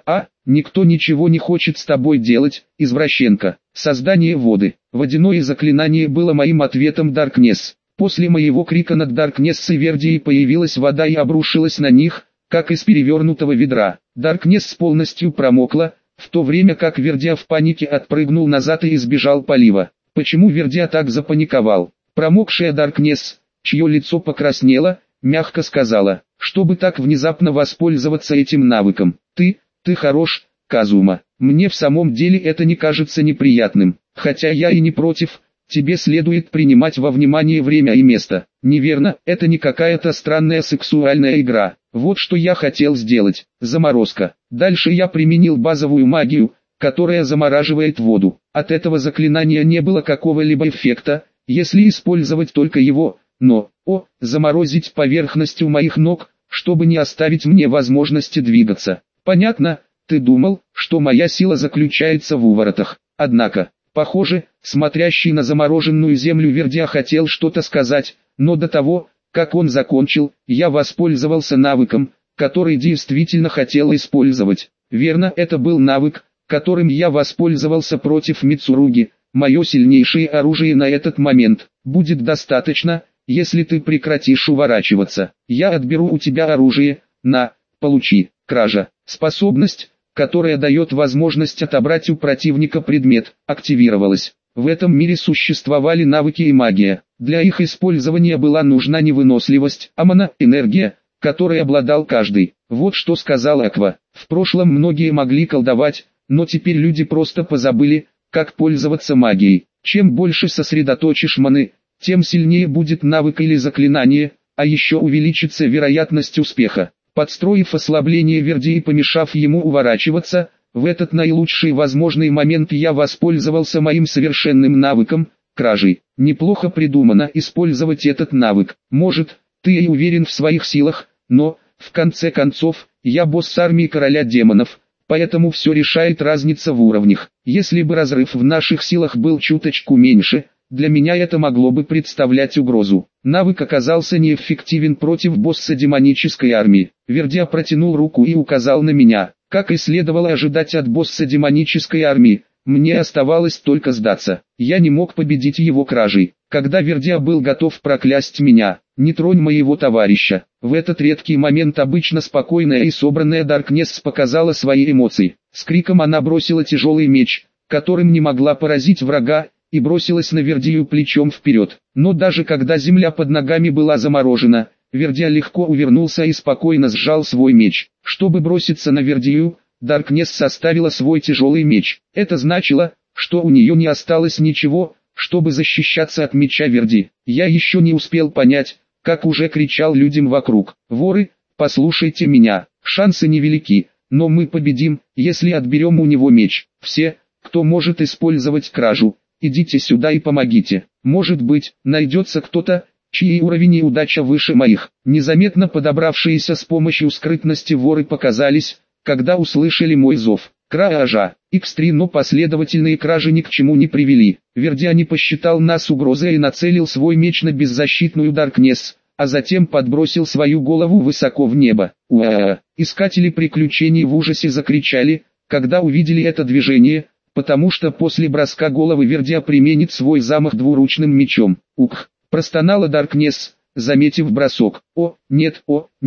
Никто ничего не хочет с тобой делать, извращенка. Создание воды. Водяное заклинание было моим ответом Даркнесс. После моего крика над Даркнесс и Вердией появилась вода и обрушилась на них, как из перевернутого ведра. Даркнесс полностью промокла, в то время как Вердия в панике отпрыгнул назад и избежал полива. Почему Вердия так запаниковал? Промокшая Даркнесс, чье лицо покраснело, мягко сказала, чтобы так внезапно воспользоваться этим навыком. Ты хорош, Казума. Мне в самом деле это не кажется неприятным, хотя я и не против. Тебе следует принимать во внимание время и место. Неверно, это не какая-то странная сексуальная игра. Вот что я хотел сделать. Заморозка. Дальше я применил базовую магию, которая замораживает воду. От этого заклинания не было какого-либо эффекта, если использовать только его, но, заморозить поверхность у моих ног, чтобы не оставить мне возможности двигаться. Понятно, ты думал, что моя сила заключается в уворотах. Однако, похоже, смотрящий на замороженную землю Вердия хотел что-то сказать, но до того, как он закончил, я воспользовался навыком, который действительно хотел использовать. Верно, это был навык, которым я воспользовался против Мицуруги. Мое сильнейшее оружие на этот момент. Будет достаточно, если ты прекратишь уворачиваться. Я отберу у тебя оружие. Получи. Кража. Способность, которая дает возможность отобрать у противника предмет, активировалась. В этом мире существовали навыки и магия. Для их использования была нужна не выносливость, а мана, энергия, которой обладал каждый. Вот что сказал Аква. В прошлом многие могли колдовать, но теперь люди просто позабыли, как пользоваться магией. Чем больше сосредоточишь маны, тем сильнее будет навык или заклинание, а еще увеличится вероятность успеха. Подстроив ослабление Вердии и помешав ему уворачиваться, в этот наилучший возможный момент я воспользовался моим совершенным навыком, кражей. Неплохо придумано использовать этот навык. Может, ты и уверен в своих силах, но, в конце концов, я босс армии короля демонов. Поэтому все решает разница в уровнях. Если бы разрыв в наших силах был чуточку меньше, для меня это могло бы представлять угрозу. Навык оказался неэффективен против босса демонической армии. Вердия протянул руку и указал на меня. Как и следовало ожидать от босса демонической армии, мне оставалось только сдаться. Я не мог победить его кражей. Когда Вердия был готов проклясть меня, не тронь моего товарища. В этот редкий момент обычно спокойная и собранная Даркнесс показала свои эмоции. С криком она бросила тяжелый меч, которым не могла поразить врага, и бросилась на Вердию плечом вперед. Но даже когда земля под ногами была заморожена, Вердия легко увернулся и спокойно сжал свой меч. Чтобы броситься на Вердию, Даркнесс составила свой тяжелый меч. Это значило, что у нее не осталось ничего, чтобы защищаться от меча Верди. Я еще не успел понять, как уже кричал людям вокруг. «Воры, послушайте меня, шансы невелики, но мы победим, если отберем у него меч. Все, кто может использовать кражу, идите сюда и помогите. Может быть, найдется кто-то, чьи уровень и удача выше моих». Незаметно подобравшиеся с помощью скрытности воры показались, когда услышали мой зов. Кража. X3, но последовательные кражи ни к чему не привели. Вердия не посчитал нас угрозой и нацелил свой меч на беззащитную Даркнесс, а затем подбросил свою голову высоко в небо. «Уа!» Искатели приключений в ужасе закричали, когда увидели это движение, потому что после броска головы Вердия применит свой замах двуручным мечом. «Ух!» простонала Даркнесс, заметив бросок. «О, нет,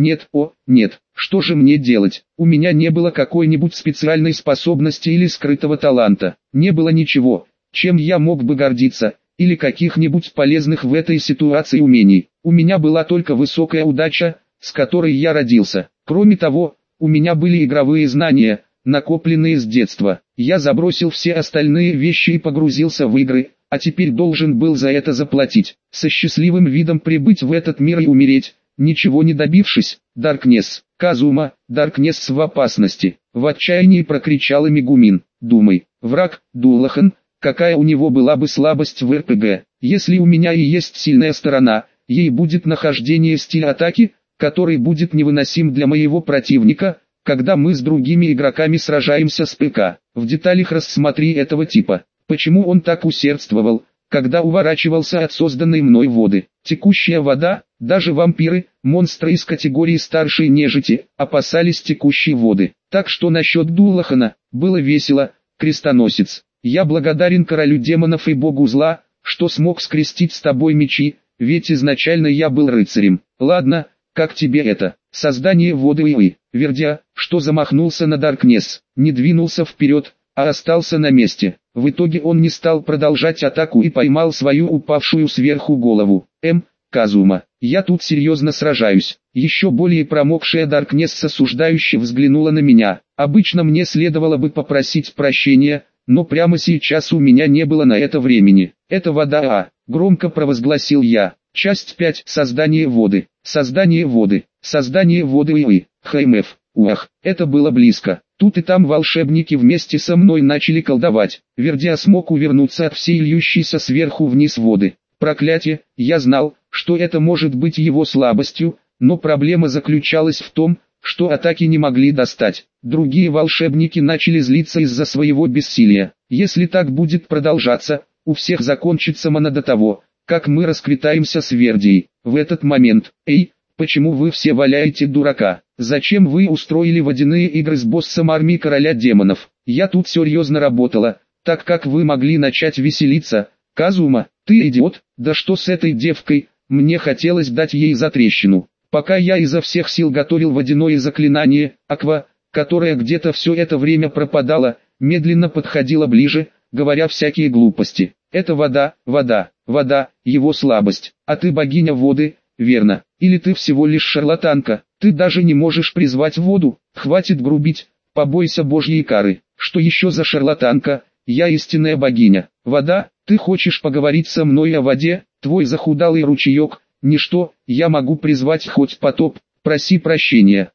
что же мне делать? У меня не было какой-нибудь специальной способности или скрытого таланта. Не было ничего, чем я мог бы гордиться, или каких-нибудь полезных в этой ситуации умений. У меня была только высокая удача, с которой я родился. Кроме того, у меня были игровые знания, накопленные с детства. Я забросил все остальные вещи и погрузился в игры, а теперь должен был за это заплатить. Со счастливым видом прибыть в этот мир и умереть, ничего не добившись. Даркнесс, Казума, Даркнесс в опасности. В отчаянии прокричала Мегумин. Думай, враг, Дулахан, какая у него была бы слабость в РПГ. Если у меня и есть сильная сторона, ей будет нахождение стиля атаки, который будет невыносим для моего противника, когда мы с другими игроками сражаемся с ПК. В деталях рассмотри этого типа. Почему он так усердствовал, когда уворачивался от созданной мной воды. Текущая вода, даже вампиры, монстры из категории старшей нежити, опасались текущей воды. Так что насчет Дуллахана, было весело, крестоносец. Я благодарен королю демонов и богу зла, что смог скрестить с тобой мечи, ведь изначально я был рыцарем. Ладно, как тебе это? Создание воды и Вердя, что замахнулся на Даркнесс, не двинулся вперед, а остался на месте. В итоге он не стал продолжать атаку и поймал свою упавшую сверху голову. Казума, я тут серьезно сражаюсь. Еще более промокшая Даркнесс осуждающе взглянула на меня. Обычно мне следовало бы попросить прощения, но прямо сейчас у меня не было на это времени. Это вода, громко провозгласил я. Часть 5. Создание воды. Создание воды. Создание воды и ХМФ. Уах, это было близко. Тут и там волшебники вместе со мной начали колдовать. Вердя смог увернуться от всей льющейся сверху вниз воды. Проклятие, я знал, что это может быть его слабостью, но проблема заключалась в том, что атаки не могли достать. Другие волшебники начали злиться из-за своего бессилия. Если так будет продолжаться, у всех закончится мана до того, как мы расквитаемся с Вердией. В этот момент, почему вы все валяете дурака? Зачем вы устроили водяные игры с боссом армии короля демонов? Я тут серьезно работала, так как вы могли начать веселиться. Казума, ты идиот, да что с этой девкой? Мне хотелось дать ей затрещину. Пока я изо всех сил готовил водяное заклинание, Аква, которая где-то все это время пропадала, медленно подходила ближе, говоря всякие глупости. Это вода, вода, вода, его слабость. А ты богиня воды, верно? Или ты всего лишь шарлатанка? Ты даже не можешь призвать воду. Хватит грубить, побойся божьей кары. Что еще за шарлатанка? Я истинная богиня. Вода, ты хочешь поговорить со мной о воде? Твой захудалый ручеек, ничто, я могу призвать хоть потоп. Проси прощения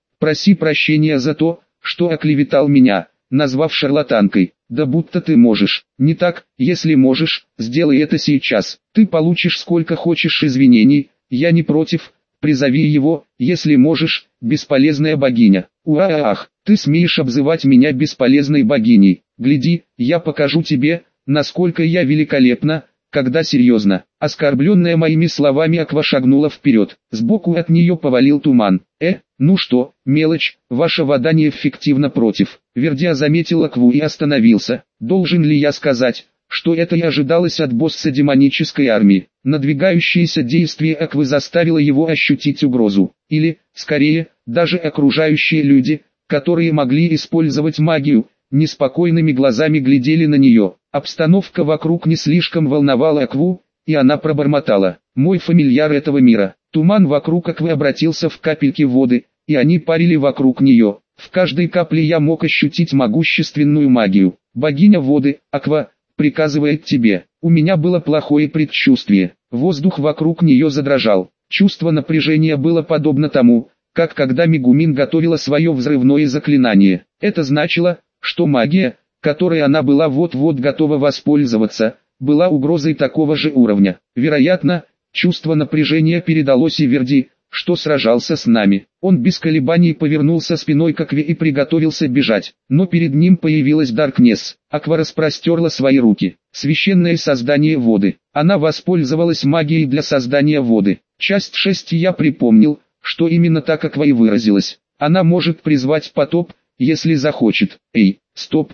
за то, что оклеветал меня, назвав шарлатанкой. Да будто ты можешь. Не так, если можешь, сделай это сейчас. Ты получишь сколько хочешь извинений, я не против. Призови его, если можешь, бесполезная богиня. Уах, ты смеешь обзывать меня бесполезной богиней. Гляди, я покажу тебе, насколько я великолепна, когда серьезно. Оскорбленная моими словами Аква шагнула вперед. Сбоку от нее повалил туман. Ну что, мелочь, ваша вода неэффективна против. Вердя заметил Акву и остановился. Должен ли я сказать, что это и ожидалось от босса демонической армии? Надвигающееся действие Аквы заставило его ощутить угрозу. Или, скорее, даже окружающие люди, которые могли использовать магию, неспокойными глазами глядели на нее. Обстановка вокруг не слишком волновала Акву, и она пробормотала: «Мой фамильяр этого мира». Туман вокруг Аквы обратился в капельки воды, и они парили вокруг нее. В каждой капле я мог ощутить могущественную магию. «Богиня воды, Аква, приказывает тебе». У меня было плохое предчувствие. Воздух вокруг нее задрожал. Чувство напряжения было подобно тому, как когда Мегумин готовила свое взрывное заклинание. Это значило, что магия, которой она была вот-вот готова воспользоваться, была угрозой такого же уровня. Вероятно, чувство напряжения передалось и Верди, что сражался с нами. Он без колебаний повернулся спиной к Акве и приготовился бежать, но перед ним появилась Даркнесс. Аква распростерла свои руки. Священное создание воды. Она воспользовалась магией для создания воды. Часть 6 я припомнил, что именно так Аква и выразилась. Она может призвать потоп, если захочет. Стоп,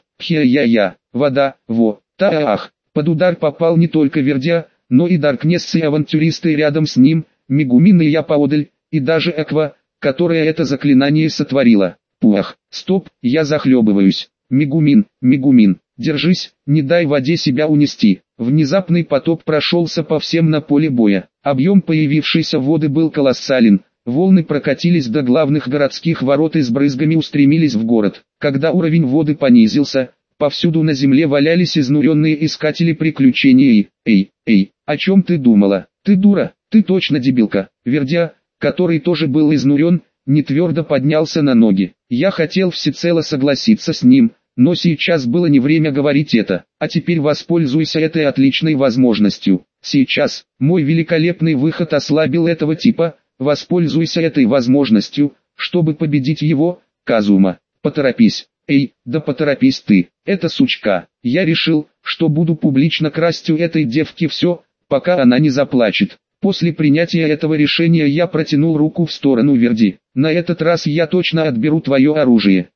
вода, таах. Под удар попал не только Вердя, но и Даркнесс и авантюристы рядом с ним, Мегумин и я поодаль, и даже Аква, которая это заклинание сотворила. Пуах, стоп, я захлебываюсь. Мегумин, держись, не дай воде себя унести. Внезапный потоп прошелся по всем на поле боя. Объем появившейся воды был колоссален. Волны прокатились до главных городских ворот и с брызгами устремились в город. Когда уровень воды понизился, повсюду на земле валялись изнуренные искатели приключений. О чем ты думала? Ты дура, ты точно дебилка. Вердя, который тоже был изнурен, не твердо поднялся на ноги. Я хотел всецело согласиться с ним, но сейчас было не время говорить это. А теперь воспользуйся этой отличной возможностью. Сейчас, мой великолепный выход ослабил этого типа. Воспользуйся этой возможностью, чтобы победить его, Казума. Поторопись. Да поторопись ты. Эта сучка. Я решил, что буду публично красть у этой девки все, пока она не заплачет. После принятия этого решения я протянул руку в сторону Верди. На этот раз я точно отберу твое оружие.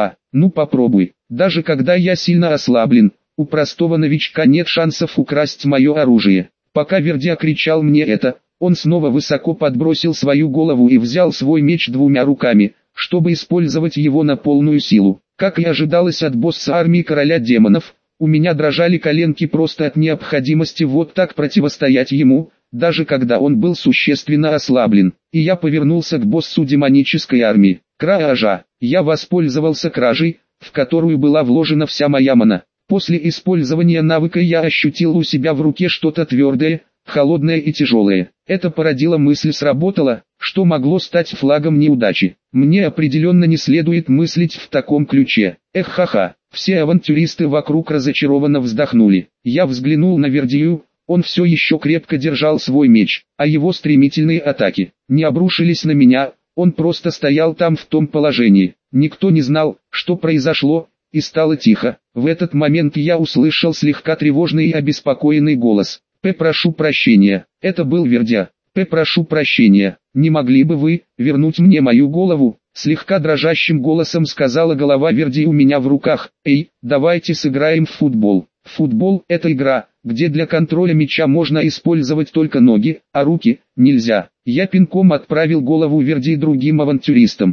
Ну попробуй. Даже когда я сильно ослаблен, у простого новичка нет шансов украсть мое оружие. Пока Верди кричал мне это, он снова высоко подбросил свою голову и взял свой меч двумя руками, чтобы использовать его на полную силу. Как и ожидалось от босса армии короля демонов, у меня дрожали коленки просто от необходимости вот так противостоять ему, даже когда он был существенно ослаблен. И я повернулся к боссу демонической армии. Кража. Я воспользовался кражей, в которую была вложена вся моя мана. После использования навыка я ощутил у себя в руке что-то твердое, холодное и тяжелое. Это породило мысль, сработало, что могло стать флагом неудачи. Мне определенно не следует мыслить в таком ключе. Ха-ха. Все авантюристы вокруг разочарованно вздохнули. Я взглянул на Вердию, он все еще крепко держал свой меч, а его стремительные атаки не обрушились на меня, он просто стоял там в том положении. Никто не знал, что произошло, и стало тихо. В этот момент я услышал слегка тревожный и обеспокоенный голос. Прошу прощения, это был Вердя. Прошу прощения, не могли бы вы вернуть мне мою голову?» Слегка дрожащим голосом сказала голова Верди у меня в руках. «Эй, давайте сыграем в футбол». Футбол – это игра, где для контроля мяча можно использовать только ноги, а руки – нельзя. Я пинком отправил голову Верди другим авантюристам.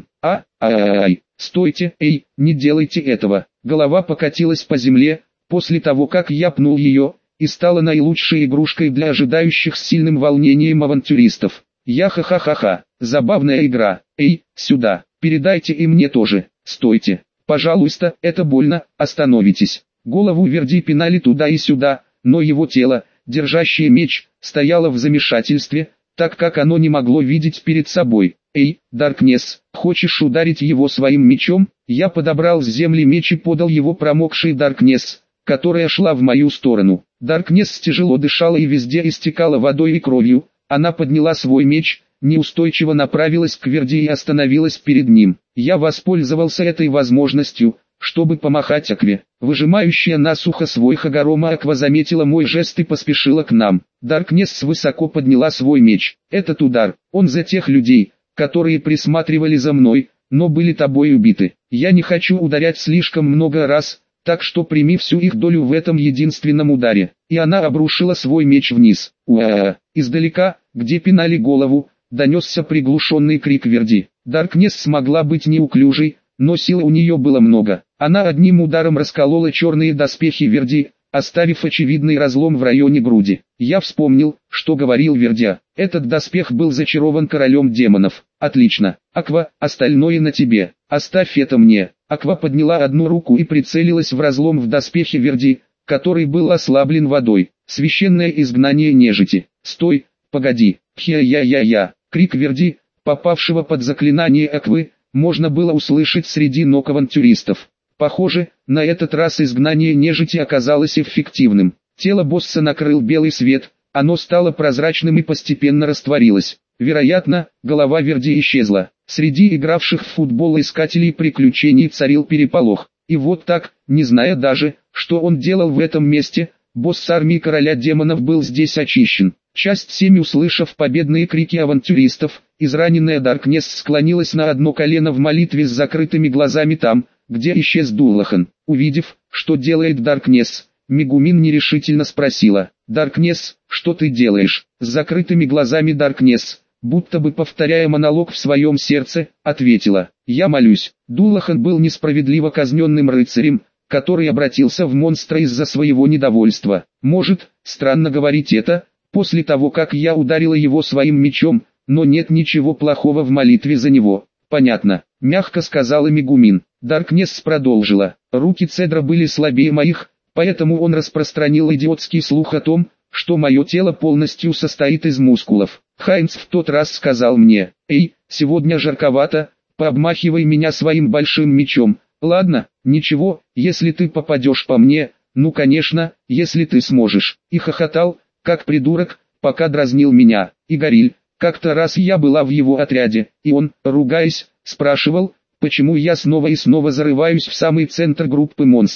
Ай, стойте, эй, не делайте этого. Голова покатилась по земле, после того как я пнул ее, и стала наилучшей игрушкой для ожидающих с сильным волнением авантюристов. Я ха-ха-ха-ха, забавная игра. Эй, сюда, передайте и мне тоже. Стойте, пожалуйста, это больно, остановитесь. Голову Верди пинали туда и сюда, но его тело, держащее меч, стояло в замешательстве, так как оно не могло видеть перед собой. «Эй, Даркнесс, хочешь ударить его своим мечом?» Я подобрал с земли меч и подал его промокшей Даркнесс, которая шла в мою сторону. Даркнесс тяжело дышала и везде истекала водой и кровью. Она подняла свой меч, неустойчиво направилась к Верди и остановилась перед ним. Я воспользовался этой возможностью, чтобы помахать Акве. Выжимающая насухо свой Хагорома Аква заметила мой жест и поспешила к нам. Даркнесс высоко подняла свой меч. Этот удар, он за тех людей, которые присматривали за мной, но были тобой убиты. Я не хочу ударять слишком много раз, так что прими всю их долю в этом единственном ударе. И она обрушила свой меч вниз. Издалека, где пинали голову, донесся приглушенный крик Верди. Даркнесс смогла быть неуклюжей, но сил у нее было много. Она одним ударом расколола черные доспехи Верди, оставив очевидный разлом в районе груди. Я вспомнил, что говорил Вердя. Этот доспех был зачарован королем демонов. Отлично. Аква, остальное на тебе. Оставь это мне. Аква подняла одну руку и прицелилась в разлом в доспехе Верди, который был ослаблен водой. Священное изгнание нежити. Стой, погоди. Хя-я-я-я. Крик Верди, попавшего под заклинание Аквы, можно было услышать среди ног авантюристов. Похоже, на этот раз изгнание нежити оказалось эффективным. Тело босса накрыл белый свет, оно стало прозрачным и постепенно растворилось. Вероятно, голова Верди исчезла. Среди игравших в футбол искателей приключений царил переполох. И вот так, не зная даже, что он делал в этом месте, босс армии короля демонов был здесь очищен. Часть 7. Услышав победные крики авантюристов, израненная Даркнесс склонилась на одно колено в молитве с закрытыми глазами там, где исчез Дуллахан. Увидев, что делает Даркнесс, Мегумин нерешительно спросила: «Даркнесс, что ты делаешь?» С закрытыми глазами Даркнесс, будто бы повторяя монолог в своем сердце, ответила: «Я молюсь». Дуллахан был несправедливо казненным рыцарем, который обратился в монстра из-за своего недовольства. Может, странно говорить это, после того как я ударила его своим мечом, но нет ничего плохого в молитве за него. «Понятно», — мягко сказала Мегумин. Даркнесс продолжила: «Руки Цедра были слабее моих, поэтому он распространил идиотский слух о том, что мое тело полностью состоит из мускулов. Хайнц в тот раз сказал мне: «Эй, сегодня жарковато, пообмахивай меня своим большим мечом». Ладно, ничего, если ты попадешь по мне, ну конечно, если ты сможешь. И хохотал, как придурок, пока дразнил меня. И Гориль, как-то раз я была в его отряде, и он, ругаясь, спрашивал, почему я снова и снова зарываюсь в самый центр группы монстров.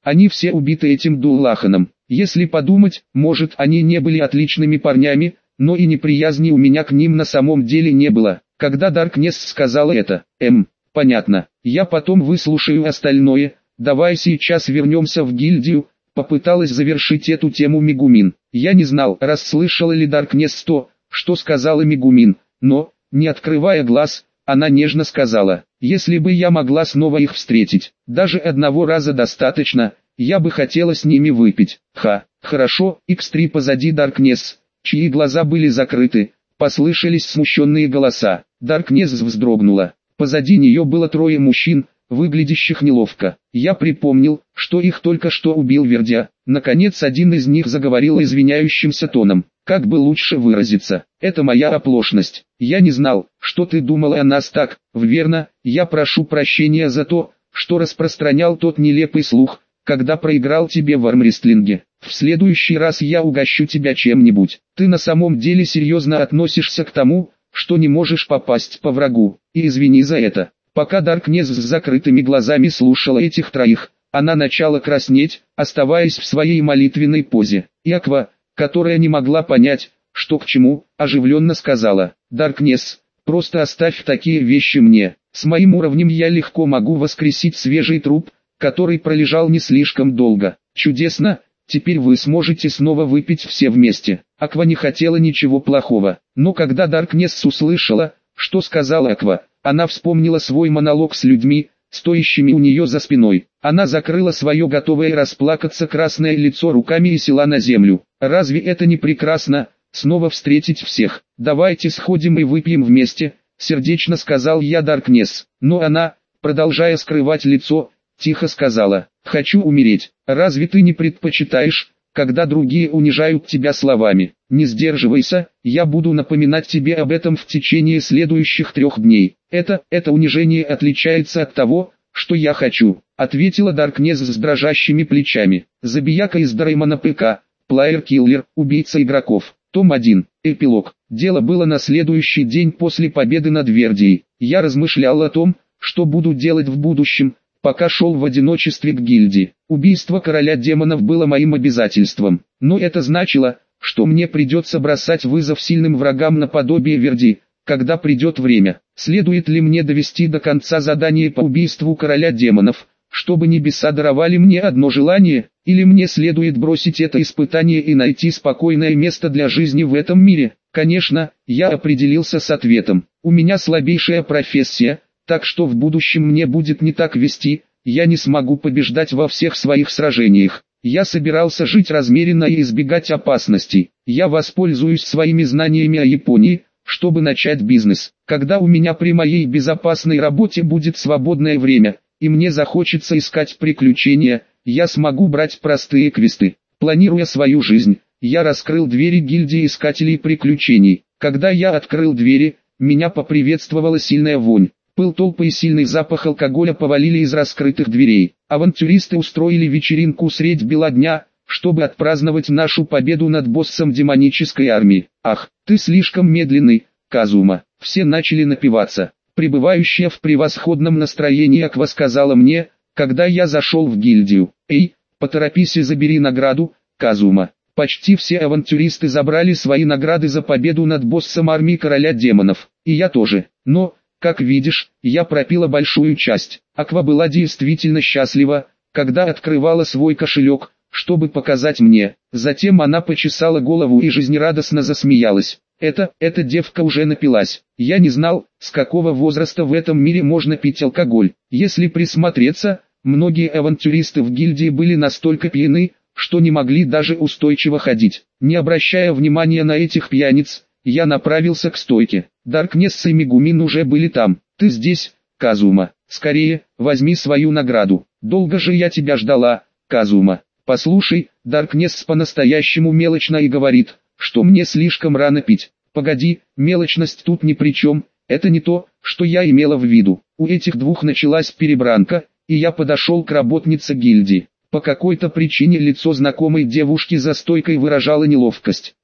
Они все убиты этим Дуллаханом. Если подумать, может, они не были отличными парнями, но и неприязни у меня к ним на самом деле не было. Когда Даркнесс сказала это, понятно, я потом выслушаю остальное, давай сейчас вернемся в гильдию, попыталась завершить эту тему Мегумин. Я не знал, расслышала ли Даркнесс то, что сказала Мегумин, но, не открывая глаз, она нежно сказала: если бы я могла снова их встретить, даже одного раза достаточно, я бы хотела с ними выпить. Хорошо, X3 позади Даркнесс, чьи глаза были закрыты, послышались смущенные голоса. Даркнесс вздрогнула. Позади нее было трое мужчин, выглядящих неловко. Я припомнил, что их только что убил Вердя. Наконец один из них заговорил извиняющимся тоном. Как бы лучше выразиться, это моя оплошность. Я не знал, что ты думала о нас так, верно, я прошу прощения за то, что распространял тот нелепый слух, когда проиграл тебе в армрестлинге. В следующий раз я угощу тебя чем-нибудь. Ты на самом деле серьезно относишься к тому, что не можешь попасть по врагу, и извини за это. Пока Даркнесс с закрытыми глазами слушала этих троих, она начала краснеть, оставаясь в своей молитвенной позе. И Аква, которая не могла понять, что к чему, оживленно сказала: «Даркнесс, просто оставь такие вещи мне. С моим уровнем я легко могу воскресить свежий труп, который пролежал не слишком долго. Чудесно, теперь вы сможете снова выпить все вместе». Аква не хотела ничего плохого, но когда Даркнесс услышала, что сказала Аква, она вспомнила свой монолог с людьми, стоящими у нее за спиной. Она закрыла свое готовое расплакаться красное лицо руками и села на землю. «Разве это не прекрасно, снова встретить всех? Давайте сходим и выпьем вместе», сердечно сказал я Даркнесс. Но она, продолжая скрывать лицо, тихо сказала: «Хочу умереть. Разве ты не предпочитаешь, когда другие унижают тебя словами? Не сдерживайся, я буду напоминать тебе об этом в течение следующих 3 дней. Это унижение отличается от того, что я хочу», ответила Даркнесс с дрожащими плечами. Забияка из Дреймона ПК, плеер-киллер, убийца игроков. Том 1. Эпилог. Дело было на следующий день после победы над Вердией. Я размышлял о том, что буду делать в будущем, пока шел в одиночестве к гильдии. Убийство короля демонов было моим обязательством, но это значило, что мне придется бросать вызов сильным врагам наподобие Верди, когда придет время. Следует ли мне довести до конца задание по убийству короля демонов, чтобы небеса даровали мне одно желание, или мне следует бросить это испытание и найти спокойное место для жизни в этом мире? Конечно, я определился с ответом. У меня слабейшая профессия, так что в будущем мне будет не так вести, я не смогу побеждать во всех своих сражениях. Я собирался жить размеренно и избегать опасностей. Я воспользуюсь своими знаниями о Японии, чтобы начать бизнес. Когда у меня при моей безопасной работе будет свободное время, и мне захочется искать приключения, я смогу брать простые квесты. Планируя свою жизнь, я раскрыл двери гильдии искателей приключений. Когда я открыл двери, меня поприветствовала сильная вонь. Пыл толпы и сильный запах алкоголя повалили из раскрытых дверей. Авантюристы устроили вечеринку средь бела дня, чтобы отпраздновать нашу победу над боссом демонической армии. «Ах, ты слишком медленный, Казума!» Все начали напиваться. Пребывающая в превосходном настроении Аква сказала мне, когда я зашел в гильдию: «Эй, поторопись и забери награду, Казума». Почти все авантюристы забрали свои награды за победу над боссом армии короля демонов. И я тоже. Но, как видишь, я пропила большую часть. Аква была действительно счастлива, когда открывала свой кошелек, чтобы показать мне. Затем она почесала голову и жизнерадостно засмеялась. Эта девка уже напилась. Я не знал, с какого возраста в этом мире можно пить алкоголь. Если присмотреться, многие авантюристы в гильдии были настолько пьяны, что не могли даже устойчиво ходить. Не обращая внимания на этих пьяниц, я направился к стойке. Даркнесс и Мегумин уже были там. «Ты здесь, Казума? Скорее, возьми свою награду. Долго же я тебя ждала, Казума». «Послушай, Даркнесс по-настоящему мелочно и говорит, что мне слишком рано пить». «Погоди, мелочность тут ни при чем, это не то, что я имела в виду». У этих двух началась перебранка, и я подошел к работнице гильдии. По какой-то причине лицо знакомой девушки за стойкой выражало неловкость.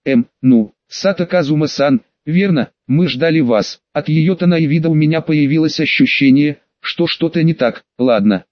Сато Казума-сан, верно, мы ждали вас». От ее тона и вида у меня появилось ощущение, что что-то не так. Ладно,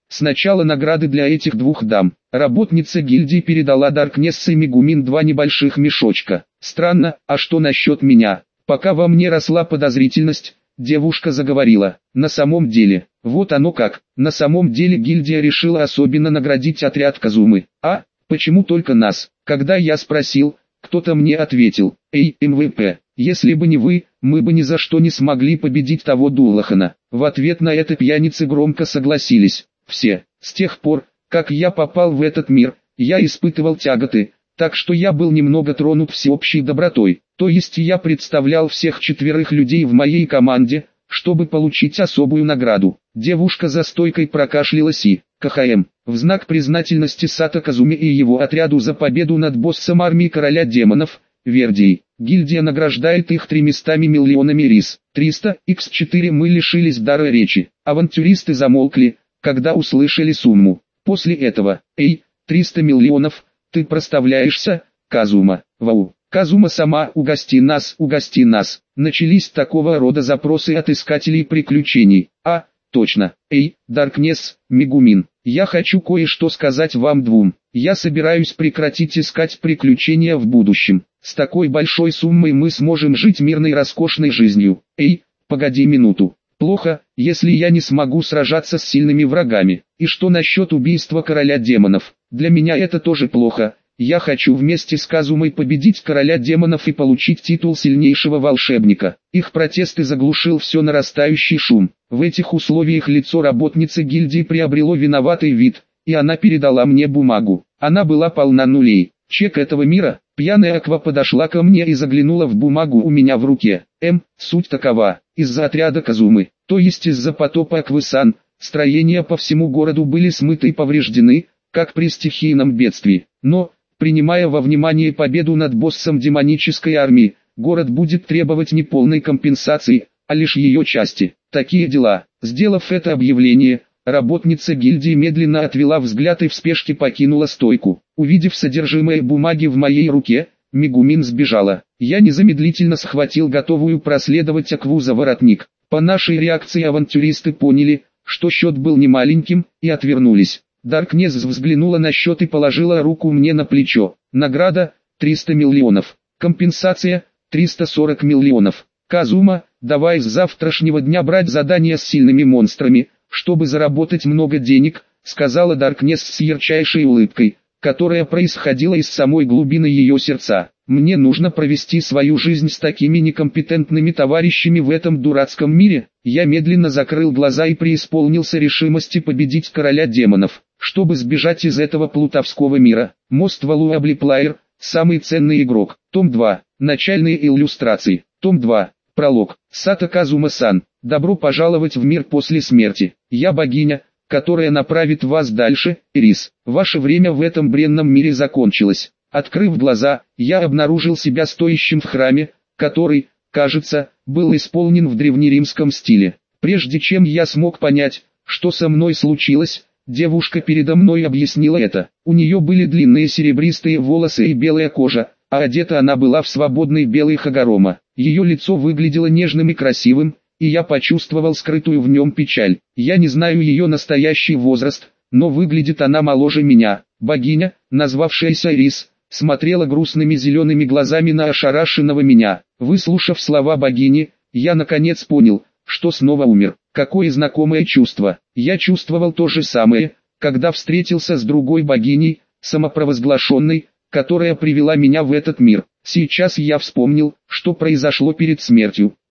Сначала награды для этих двух дам. Работница гильдии передала Даркнесс и Мегумин 2 небольших мешочка. Странно, а что насчет меня? Пока во мне росла подозрительность, девушка заговорила. На самом деле, вот оно как. На самом деле гильдия решила особенно наградить отряд Казумы. А, почему только нас? Когда я спросил, кто-то мне ответил: «Эй, МВП, если бы не вы, мы бы ни за что не смогли победить того Дулахана». В ответ на это пьяницы громко согласились. Все. С тех пор, как я попал в этот мир, я испытывал тяготы, так что я был немного тронут всеобщей добротой. То есть я представлял всех 4 людей в моей команде, чтобы получить особую награду. Девушка за стойкой прокашлялась и, КХМ, в знак признательности Сато Казуме и его отряду за победу над боссом армии короля демонов, Вердией, гильдия награждает их 300 миллионами рис. 300 х 4 мы лишились дара речи. Авантюристы замолкли, когда услышали сумму. После этого, 300 миллионов, ты проставляешься, Казума, вау. Казума сама, угости нас, угости нас. Начались такого рода запросы от искателей приключений. А, точно, Даркнесс, Мегумин, я хочу кое-что сказать вам двум. Я собираюсь прекратить искать приключения в будущем. С такой большой суммой мы сможем жить мирной роскошной жизнью. Погоди минуту. Плохо, если я не смогу сражаться с сильными врагами. И что насчет убийства короля демонов? Для меня это тоже плохо. Я хочу вместе с Казумой победить короля демонов и получить титул сильнейшего волшебника. Их протесты заглушил все нарастающий шум. В этих условиях лицо работницы гильдии приобрело виноватый вид, и она передала мне бумагу. Она была полна нулей. Чек этого мира. Пьяная Аква подошла ко мне и заглянула в бумагу у меня в руке. Суть такова. Из-за отряда Казумы, то есть из-за потопа Аквы-сан, строения по всему городу были смыты и повреждены, как при стихийном бедствии. Но, принимая во внимание победу над боссом демонической армии, город будет требовать не полной компенсации, а лишь ее части. Такие дела. Сделав это объявление, работница гильдии медленно отвела взгляд и в спешке покинула стойку. Увидев содержимое бумаги в моей руке, Мегумин сбежала. Я незамедлительно схватил готовую проследовать Акву за воротник. По нашей реакции авантюристы поняли, что счет был немаленьким, и отвернулись. Даркнесс взглянула на счет и положила руку мне на плечо. Награда – 300 миллионов. Компенсация – 340 миллионов. Казума, давай с завтрашнего дня брать задания с сильными монстрами, чтобы заработать много денег, сказала Даркнесс с ярчайшей улыбкой, которая происходила из самой глубины ее сердца. Мне нужно провести свою жизнь с такими некомпетентными товарищами в этом дурацком мире. Я медленно закрыл глаза и преисполнился решимости победить короля демонов, чтобы сбежать из этого плутовского мира. Most Valuable Player, самый ценный игрок. Том 2. Начальные иллюстрации. Том 2. Пролог. Сато Казума-сан. Добро пожаловать в мир после смерти. Я богиня, которая направит вас дальше, Ирис. Ваше время в этом бренном мире закончилось. Открыв глаза, я обнаружил себя стоящим в храме, который, кажется, был исполнен в древнеримском стиле. Прежде чем я смог понять, что со мной случилось, девушка передо мной объяснила это. У нее были длинные серебристые волосы и белая кожа, а одета она была в свободный белый хагорома. Ее лицо выглядело нежным и красивым, и я почувствовал скрытую в нем печаль. Я не знаю ее настоящий возраст, но выглядит она моложе меня. Богиня, назвавшаяся Ирис, смотрела грустными зелеными глазами на ошарашенного меня. Выслушав слова богини, я наконец понял, что снова умер. Какое знакомое чувство. Я чувствовал то же самое, когда встретился с другой богиней, самопровозглашенной, которая привела меня в этот мир. Сейчас я вспомнил, что произошло перед смертью.